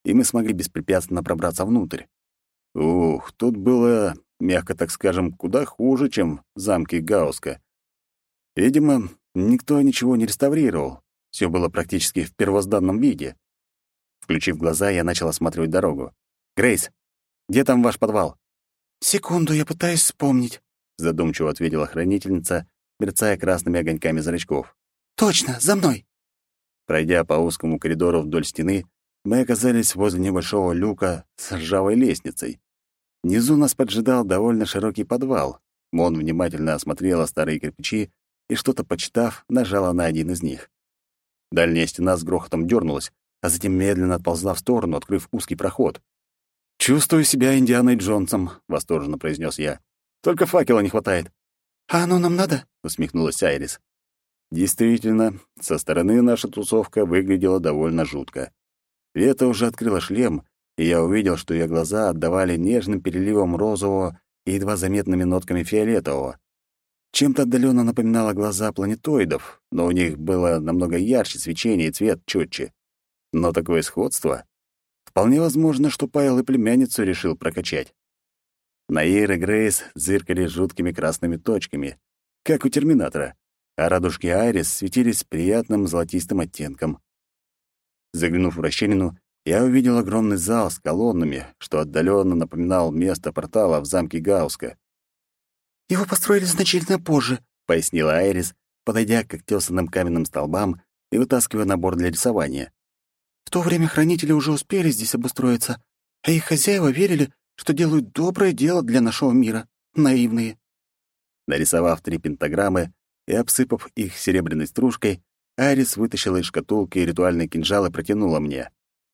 и мы смогли беспрепятственно пробраться внутрь. Ух, тут было, мягко так скажем, куда хуже, чем в замке Гауска. Видимо, никто ничего не реставрировал. Все было практически в первозданном виде. Включив глаза, я начал осматривать дорогу. «Грейс, где там ваш подвал?» «Секунду, я пытаюсь вспомнить», — задумчиво ответила хранительница, мерцая красными огоньками зрачков. «Точно, за мной!» Пройдя по узкому коридору вдоль стены, мы оказались возле небольшого люка с ржавой лестницей. Внизу нас поджидал довольно широкий подвал. Мон внимательно осмотрела старые кирпичи и, что-то почитав, нажала на один из них. Дальняя стена с грохотом дернулась, а затем медленно отползла в сторону, открыв узкий проход. «Чувствую себя Индианой Джонсом», — восторженно произнес я. «Только факела не хватает». «А оно нам надо?» — усмехнулась Айрис. Действительно, со стороны наша тусовка выглядела довольно жутко. Вета уже открыла шлем, и я увидел, что ее глаза отдавали нежным переливом розового и едва заметными нотками фиолетового. Чем-то отдаленно напоминало глаза планетоидов, но у них было намного ярче свечение и цвет четче. Но такое сходство... Вполне возможно, что Павел и племянницу решил прокачать. Наир и Грейс зыркали жуткими красными точками, как у Терминатора, а радужки Айрис светились приятным золотистым оттенком. Заглянув в расщелину, я увидел огромный зал с колоннами, что отдаленно напоминал место портала в замке Гауска. «Его построили значительно позже», — пояснила Айрис, подойдя к тесанным каменным столбам и вытаскивая набор для рисования. «В то время хранители уже успели здесь обустроиться, а их хозяева верили, что делают доброе дело для нашего мира. Наивные». Нарисовав 3 пентаграммы и обсыпав их серебряной стружкой, Айрис вытащила из шкатулки ритуальный кинжал и протянула мне.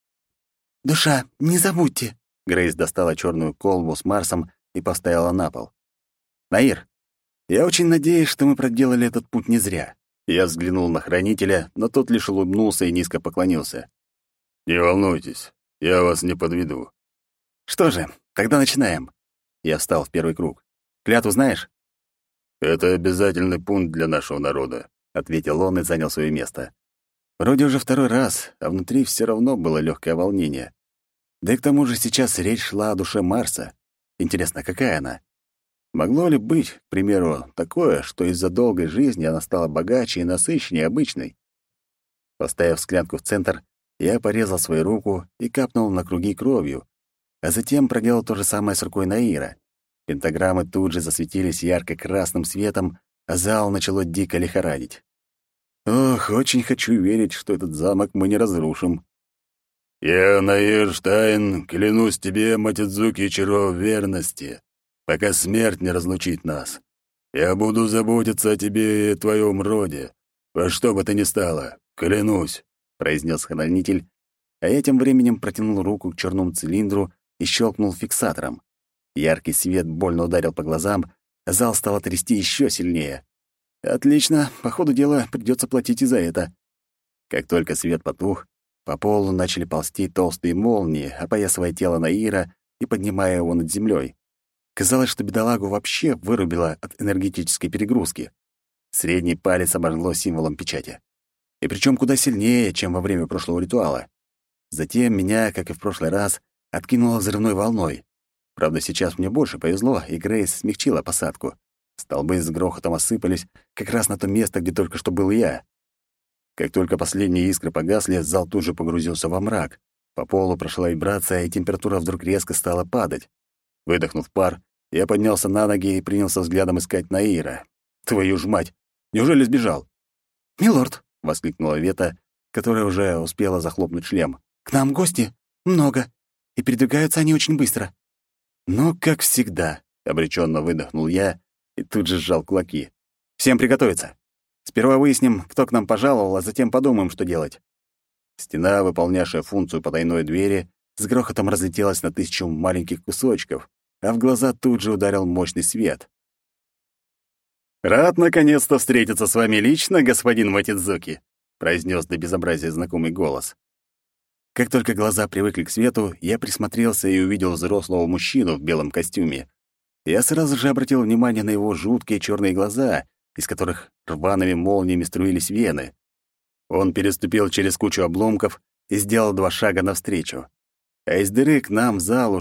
«Душа, не забудьте!» Грейс достала черную колбу с Марсом и поставила на пол. «Наир, я очень надеюсь, что мы проделали этот путь не зря». Я взглянул на хранителя, но тот лишь улыбнулся и низко поклонился. «Не волнуйтесь, я вас не подведу». «Что же, тогда начинаем». Я встал в первый круг. «Клятву знаешь?» «Это обязательный пункт для нашего народа», — ответил он и занял свое место. Вроде уже второй раз, а внутри все равно было легкое волнение. Да и к тому же сейчас речь шла о душе Марса. Интересно, какая она? Могло ли быть, к примеру, такое, что из-за долгой жизни она стала богаче и насыщеннее обычной? Поставив склянку в центр, я порезал свою руку и капнул на круги кровью, а затем проделал то же самое с рукой Наира. Пентаграммы тут же засветились ярко-красным светом, а зал начало дико лихорадить. Ох, очень хочу верить, что этот замок мы не разрушим. «Я, Наир Штайн, клянусь тебе, Матидзуки Ичиро, в верности, пока смерть не разлучит нас. Я буду заботиться о тебе и твоем роде, во что бы то ни стало, клянусь», — произнес хранитель, а я тем временем протянул руку к черному цилиндру и щелкнул фиксатором. Яркий свет больно ударил по глазам, а зал стал трясти еще сильнее. Отлично, по ходу дела придется платить и за это. Как только свет потух, по полу начали ползти толстые молнии, опоясывая тело Наира и поднимая его над землей. Казалось, что бедолагу вообще вырубило от энергетической перегрузки. Средний палец обожгло символом печати. И причем куда сильнее, чем во время прошлого ритуала. Затем меня, как и в прошлый раз, откинуло взрывной волной. Правда, сейчас мне больше повезло, и Грейс смягчила посадку. Столбы с грохотом осыпались как раз на то место, где только что был я. Как только последние искры погасли, зал тут же погрузился во мрак. По полу прошла вибрация, и температура вдруг резко стала падать. Выдохнув пар, я поднялся на ноги и принялся взглядом искать Наира. Твою ж мать! Неужели сбежал? «Милорд!» — воскликнула Вета, которая уже успела захлопнуть шлем. «К нам гости много, и передвигаются они очень быстро». «Ну, как всегда», — обреченно выдохнул я и тут же сжал кулаки. «Всем приготовиться. Сперва выясним, кто к нам пожаловал, а затем подумаем, что делать». Стена, выполнявшая функцию потайной двери, с грохотом разлетелась на 1000 маленьких кусочков, а в глаза тут же ударил мощный свет. «Рад наконец-то встретиться с вами лично, господин Матидзуки», — произнес до безобразия знакомый голос. Как только глаза привыкли к свету, я присмотрелся и увидел взрослого мужчину в белом костюме. Я сразу же обратил внимание на его жуткие черные глаза, из которых рваными молниями струились вены. Он переступил через кучу обломков и сделал 2 шага навстречу. А из дыры к нам в зал уже вовсю проникали вооруженные люди в КАФ. Но больше я был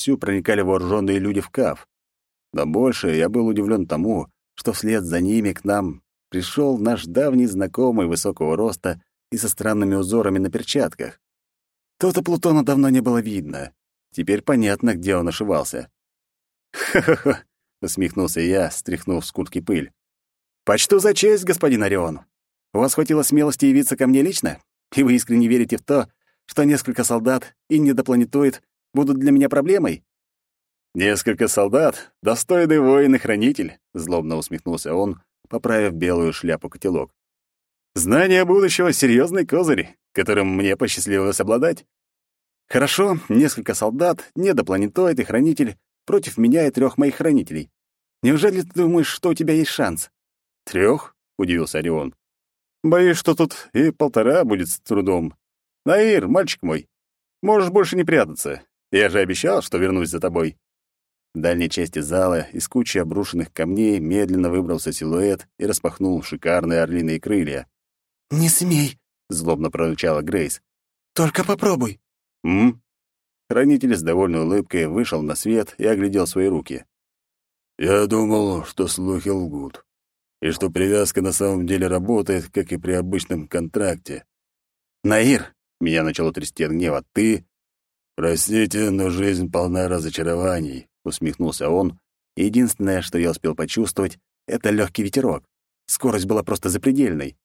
удивлен тому, что вслед за ними к нам пришел наш давний знакомый высокого роста и со странными узорами на перчатках. То-то Плутона давно не было видно. Теперь понятно, где он ошивался. «Ха-ха-ха!» — усмехнулся я, стряхнув с куртки пыль. «Почту за честь, господин Орион. У вас хватило смелости явиться ко мне лично? И вы искренне верите в то, что несколько солдат и недопланетоид будут для меня проблемой?» «Несколько солдат — достойный воин и хранитель», — злобно усмехнулся он, поправив белую шляпу-котелок. «Знание будущего — серьезный козырь, которым мне посчастливилось обладать. Хорошо, несколько солдат, недопланетоид и хранитель против меня и 3 моих хранителей. Неужели ты думаешь, что у тебя есть шанс?» 3? — удивился Орион. «Боюсь, что тут и 1,5 будет с трудом. Наир, мальчик мой, можешь больше не прятаться. Я же обещал, что вернусь за тобой». В дальней части зала из кучи обрушенных камней медленно выбрался силуэт и распахнул шикарные орлиные крылья. «Не смей!» — злобно прорычала Грейс. «Только попробуй!» «М?» Хранитель с довольной улыбкой вышел на свет и оглядел свои руки. «Я думал, что слухи лгут, и что привязка на самом деле работает, как и при обычном контракте. «Наир!» — меня начало трясти от гнева. «Ты...» «Простите, но жизнь полна разочарований», — усмехнулся он. Единственное, что я успел почувствовать, — это легкий ветерок. Скорость была просто запредельной.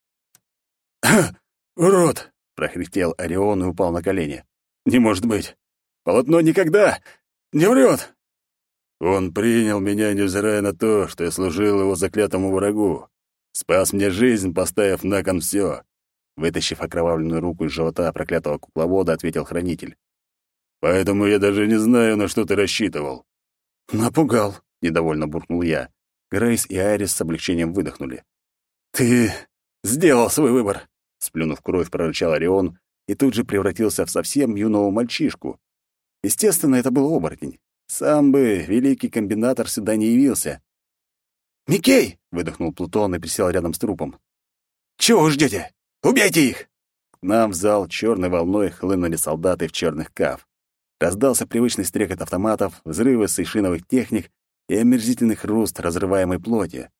«Урод!» — прохрипел Орион и упал на колени. «Не может быть! Полотно никогда не врет!» «Он принял меня, невзирая на то, что я служил его заклятому врагу. Спас мне жизнь, поставив на кон все. Вытащив окровавленную руку из живота проклятого кукловода, ответил хранитель. «Поэтому я даже не знаю, на что ты рассчитывал». «Напугал», — недовольно буркнул я. Грейс и Айрис с облегчением выдохнули. «Ты сделал свой выбор», — сплюнув кровь, прорычал Орион и тут же превратился в совсем юного мальчишку. Естественно, это был оборотень. Сам бы великий комбинатор сюда не явился. «Микей!» — выдохнул Плутон и присел рядом с трупом. «Чего вы ждете? Убейте их!» К нам в зал черной волной хлынули солдаты в черных каф. Раздался привычный стрекот автоматов, взрывы сейшиновых техник и омерзительный хруст разрываемой плоти.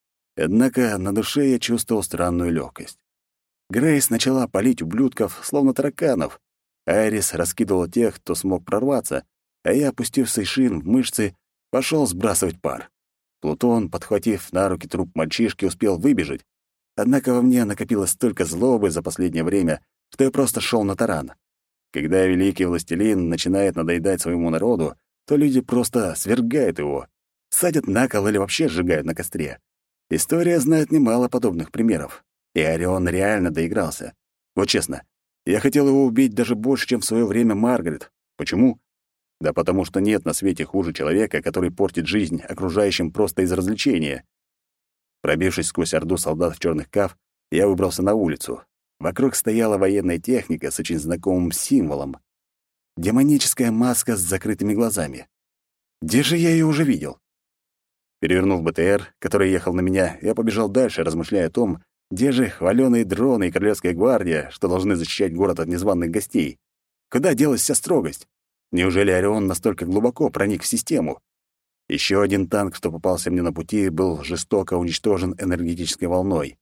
Однако на душе я чувствовал странную легкость. Грейс начала палить ублюдков, словно тараканов. Айрис раскидывал тех, кто смог прорваться, а я, опустив сейшин в мышцы, пошел сбрасывать пар. Плутон, подхватив на руки труп мальчишки, успел выбежать. Однако во мне накопилось столько злобы за последнее время, что я просто шел на таран. Когда великий властелин начинает надоедать своему народу, то люди просто свергают его, садят на кол или вообще сжигают на костре. История знает немало подобных примеров. И Орион реально доигрался. Вот честно, я хотел его убить даже больше, чем в свое время Маргарет. Почему? Да потому что нет на свете хуже человека, который портит жизнь окружающим просто из развлечения. Пробившись сквозь орду солдат в черных каф, я выбрался на улицу. Вокруг стояла военная техника с очень знакомым символом. Демоническая маска с закрытыми глазами. Где же я ее уже видел? Перевернув БТР, который ехал на меня, я побежал дальше, размышляя о том, где же хваленые дроны и королевская гвардия, что должны защищать город от незваных гостей. Куда делась вся строгость? Неужели Орион настолько глубоко проник в систему? Еще один танк, что попался мне на пути, был жестоко уничтожен энергетической волной.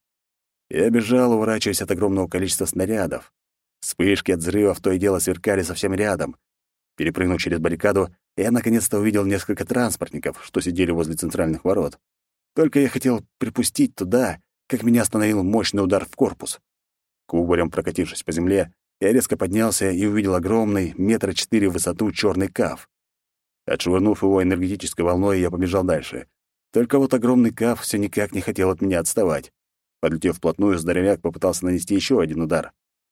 Я бежал, уворачиваясь от огромного количества снарядов. Вспышки от взрывов то и дело сверкали совсем рядом. Перепрыгнув через баррикаду, я наконец-то увидел несколько транспортников, что сидели возле центральных ворот. Только я хотел припустить туда, как меня остановил мощный удар в корпус. Кубарем прокатившись по земле, я резко поднялся и увидел огромный, 4 метра в высоту черный каф. Отшвырнув его энергетической волной, я побежал дальше. Только вот огромный каф все никак не хотел от меня отставать. Подлетев вплотную, здоровяк попытался нанести еще один удар.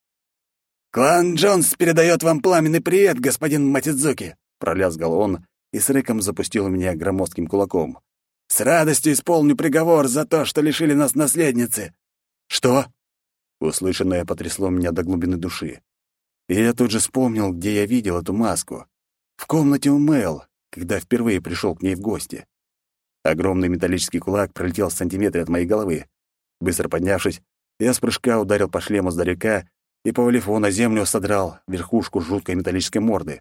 «Клан Джонс передает вам пламенный привет, господин Матидзуки!» — пролязгал он и с рыком запустил меня громоздким кулаком. «С радостью исполню приговор за то, что лишили нас наследницы!» «Что?» Услышанное потрясло меня до глубины души. И я тут же вспомнил, где я видел эту маску. В комнате у Мэл, когда впервые пришел к ней в гости. Огромный металлический кулак пролетел в сантиметре от моей головы. Быстро поднявшись, я с прыжка ударил по шлему здалека и, повалив его на землю, содрал верхушку жуткой металлической морды.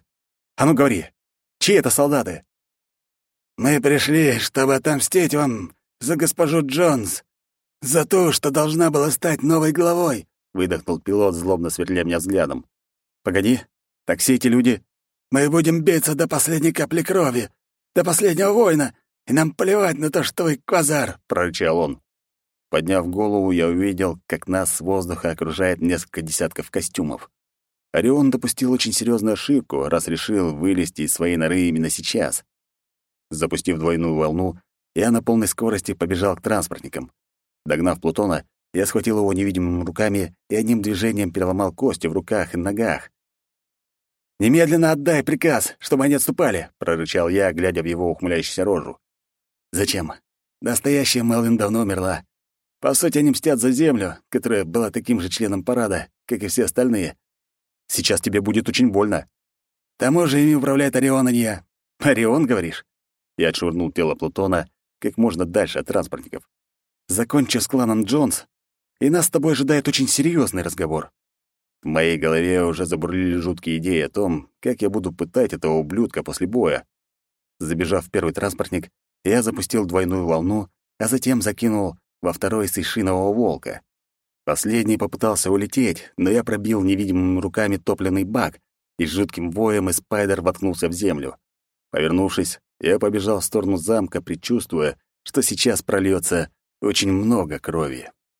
А ну говори, чьи это солдаты?» «Мы пришли, чтобы отомстить вам за госпожу Джонс, за то, что должна была стать новой главой», — выдохнул пилот, злобно сверля меня взглядом. «Погоди, так все эти люди...» «Мы будем биться до последней капли крови, до последнего воина, и нам плевать на то, что вы квазар», — прорычал он. Подняв голову, я увидел, как нас с воздуха окружает несколько десятков костюмов. Орион допустил очень серьезную ошибку, раз решил вылезти из своей норы именно сейчас. Запустив двойную волну, я на полной скорости побежал к транспортникам. Догнав Плутона, я схватил его невидимыми руками и одним движением переломал кости в руках и ногах. «Немедленно отдай приказ, чтобы они отступали!» — прорычал я, глядя в его ухмыляющуюся рожу. «Зачем? Настоящая Мелвин давно умерла. По сути, они мстят за Землю, которая была таким же членом парада, как и все остальные. Сейчас тебе будет очень больно». К тому же ими управляет Орион, а не я». «Орион, говоришь?» Я отшвырнул тело Плутона как можно дальше от транспортников. «Закончи с кланом Джонс, и нас с тобой ожидает очень серьезный разговор». В моей голове уже забурлили жуткие идеи о том, как я буду пытать этого ублюдка после боя. Забежав в первый транспортник, я запустил двойную волну, а затем закинул во второй сейшинового волка. Последний попытался улететь, но я пробил невидимыми руками топливный бак, и с жутким воем и спайдер воткнулся в землю. Повернувшись, я побежал в сторону замка, предчувствуя, что сейчас прольется очень много крови.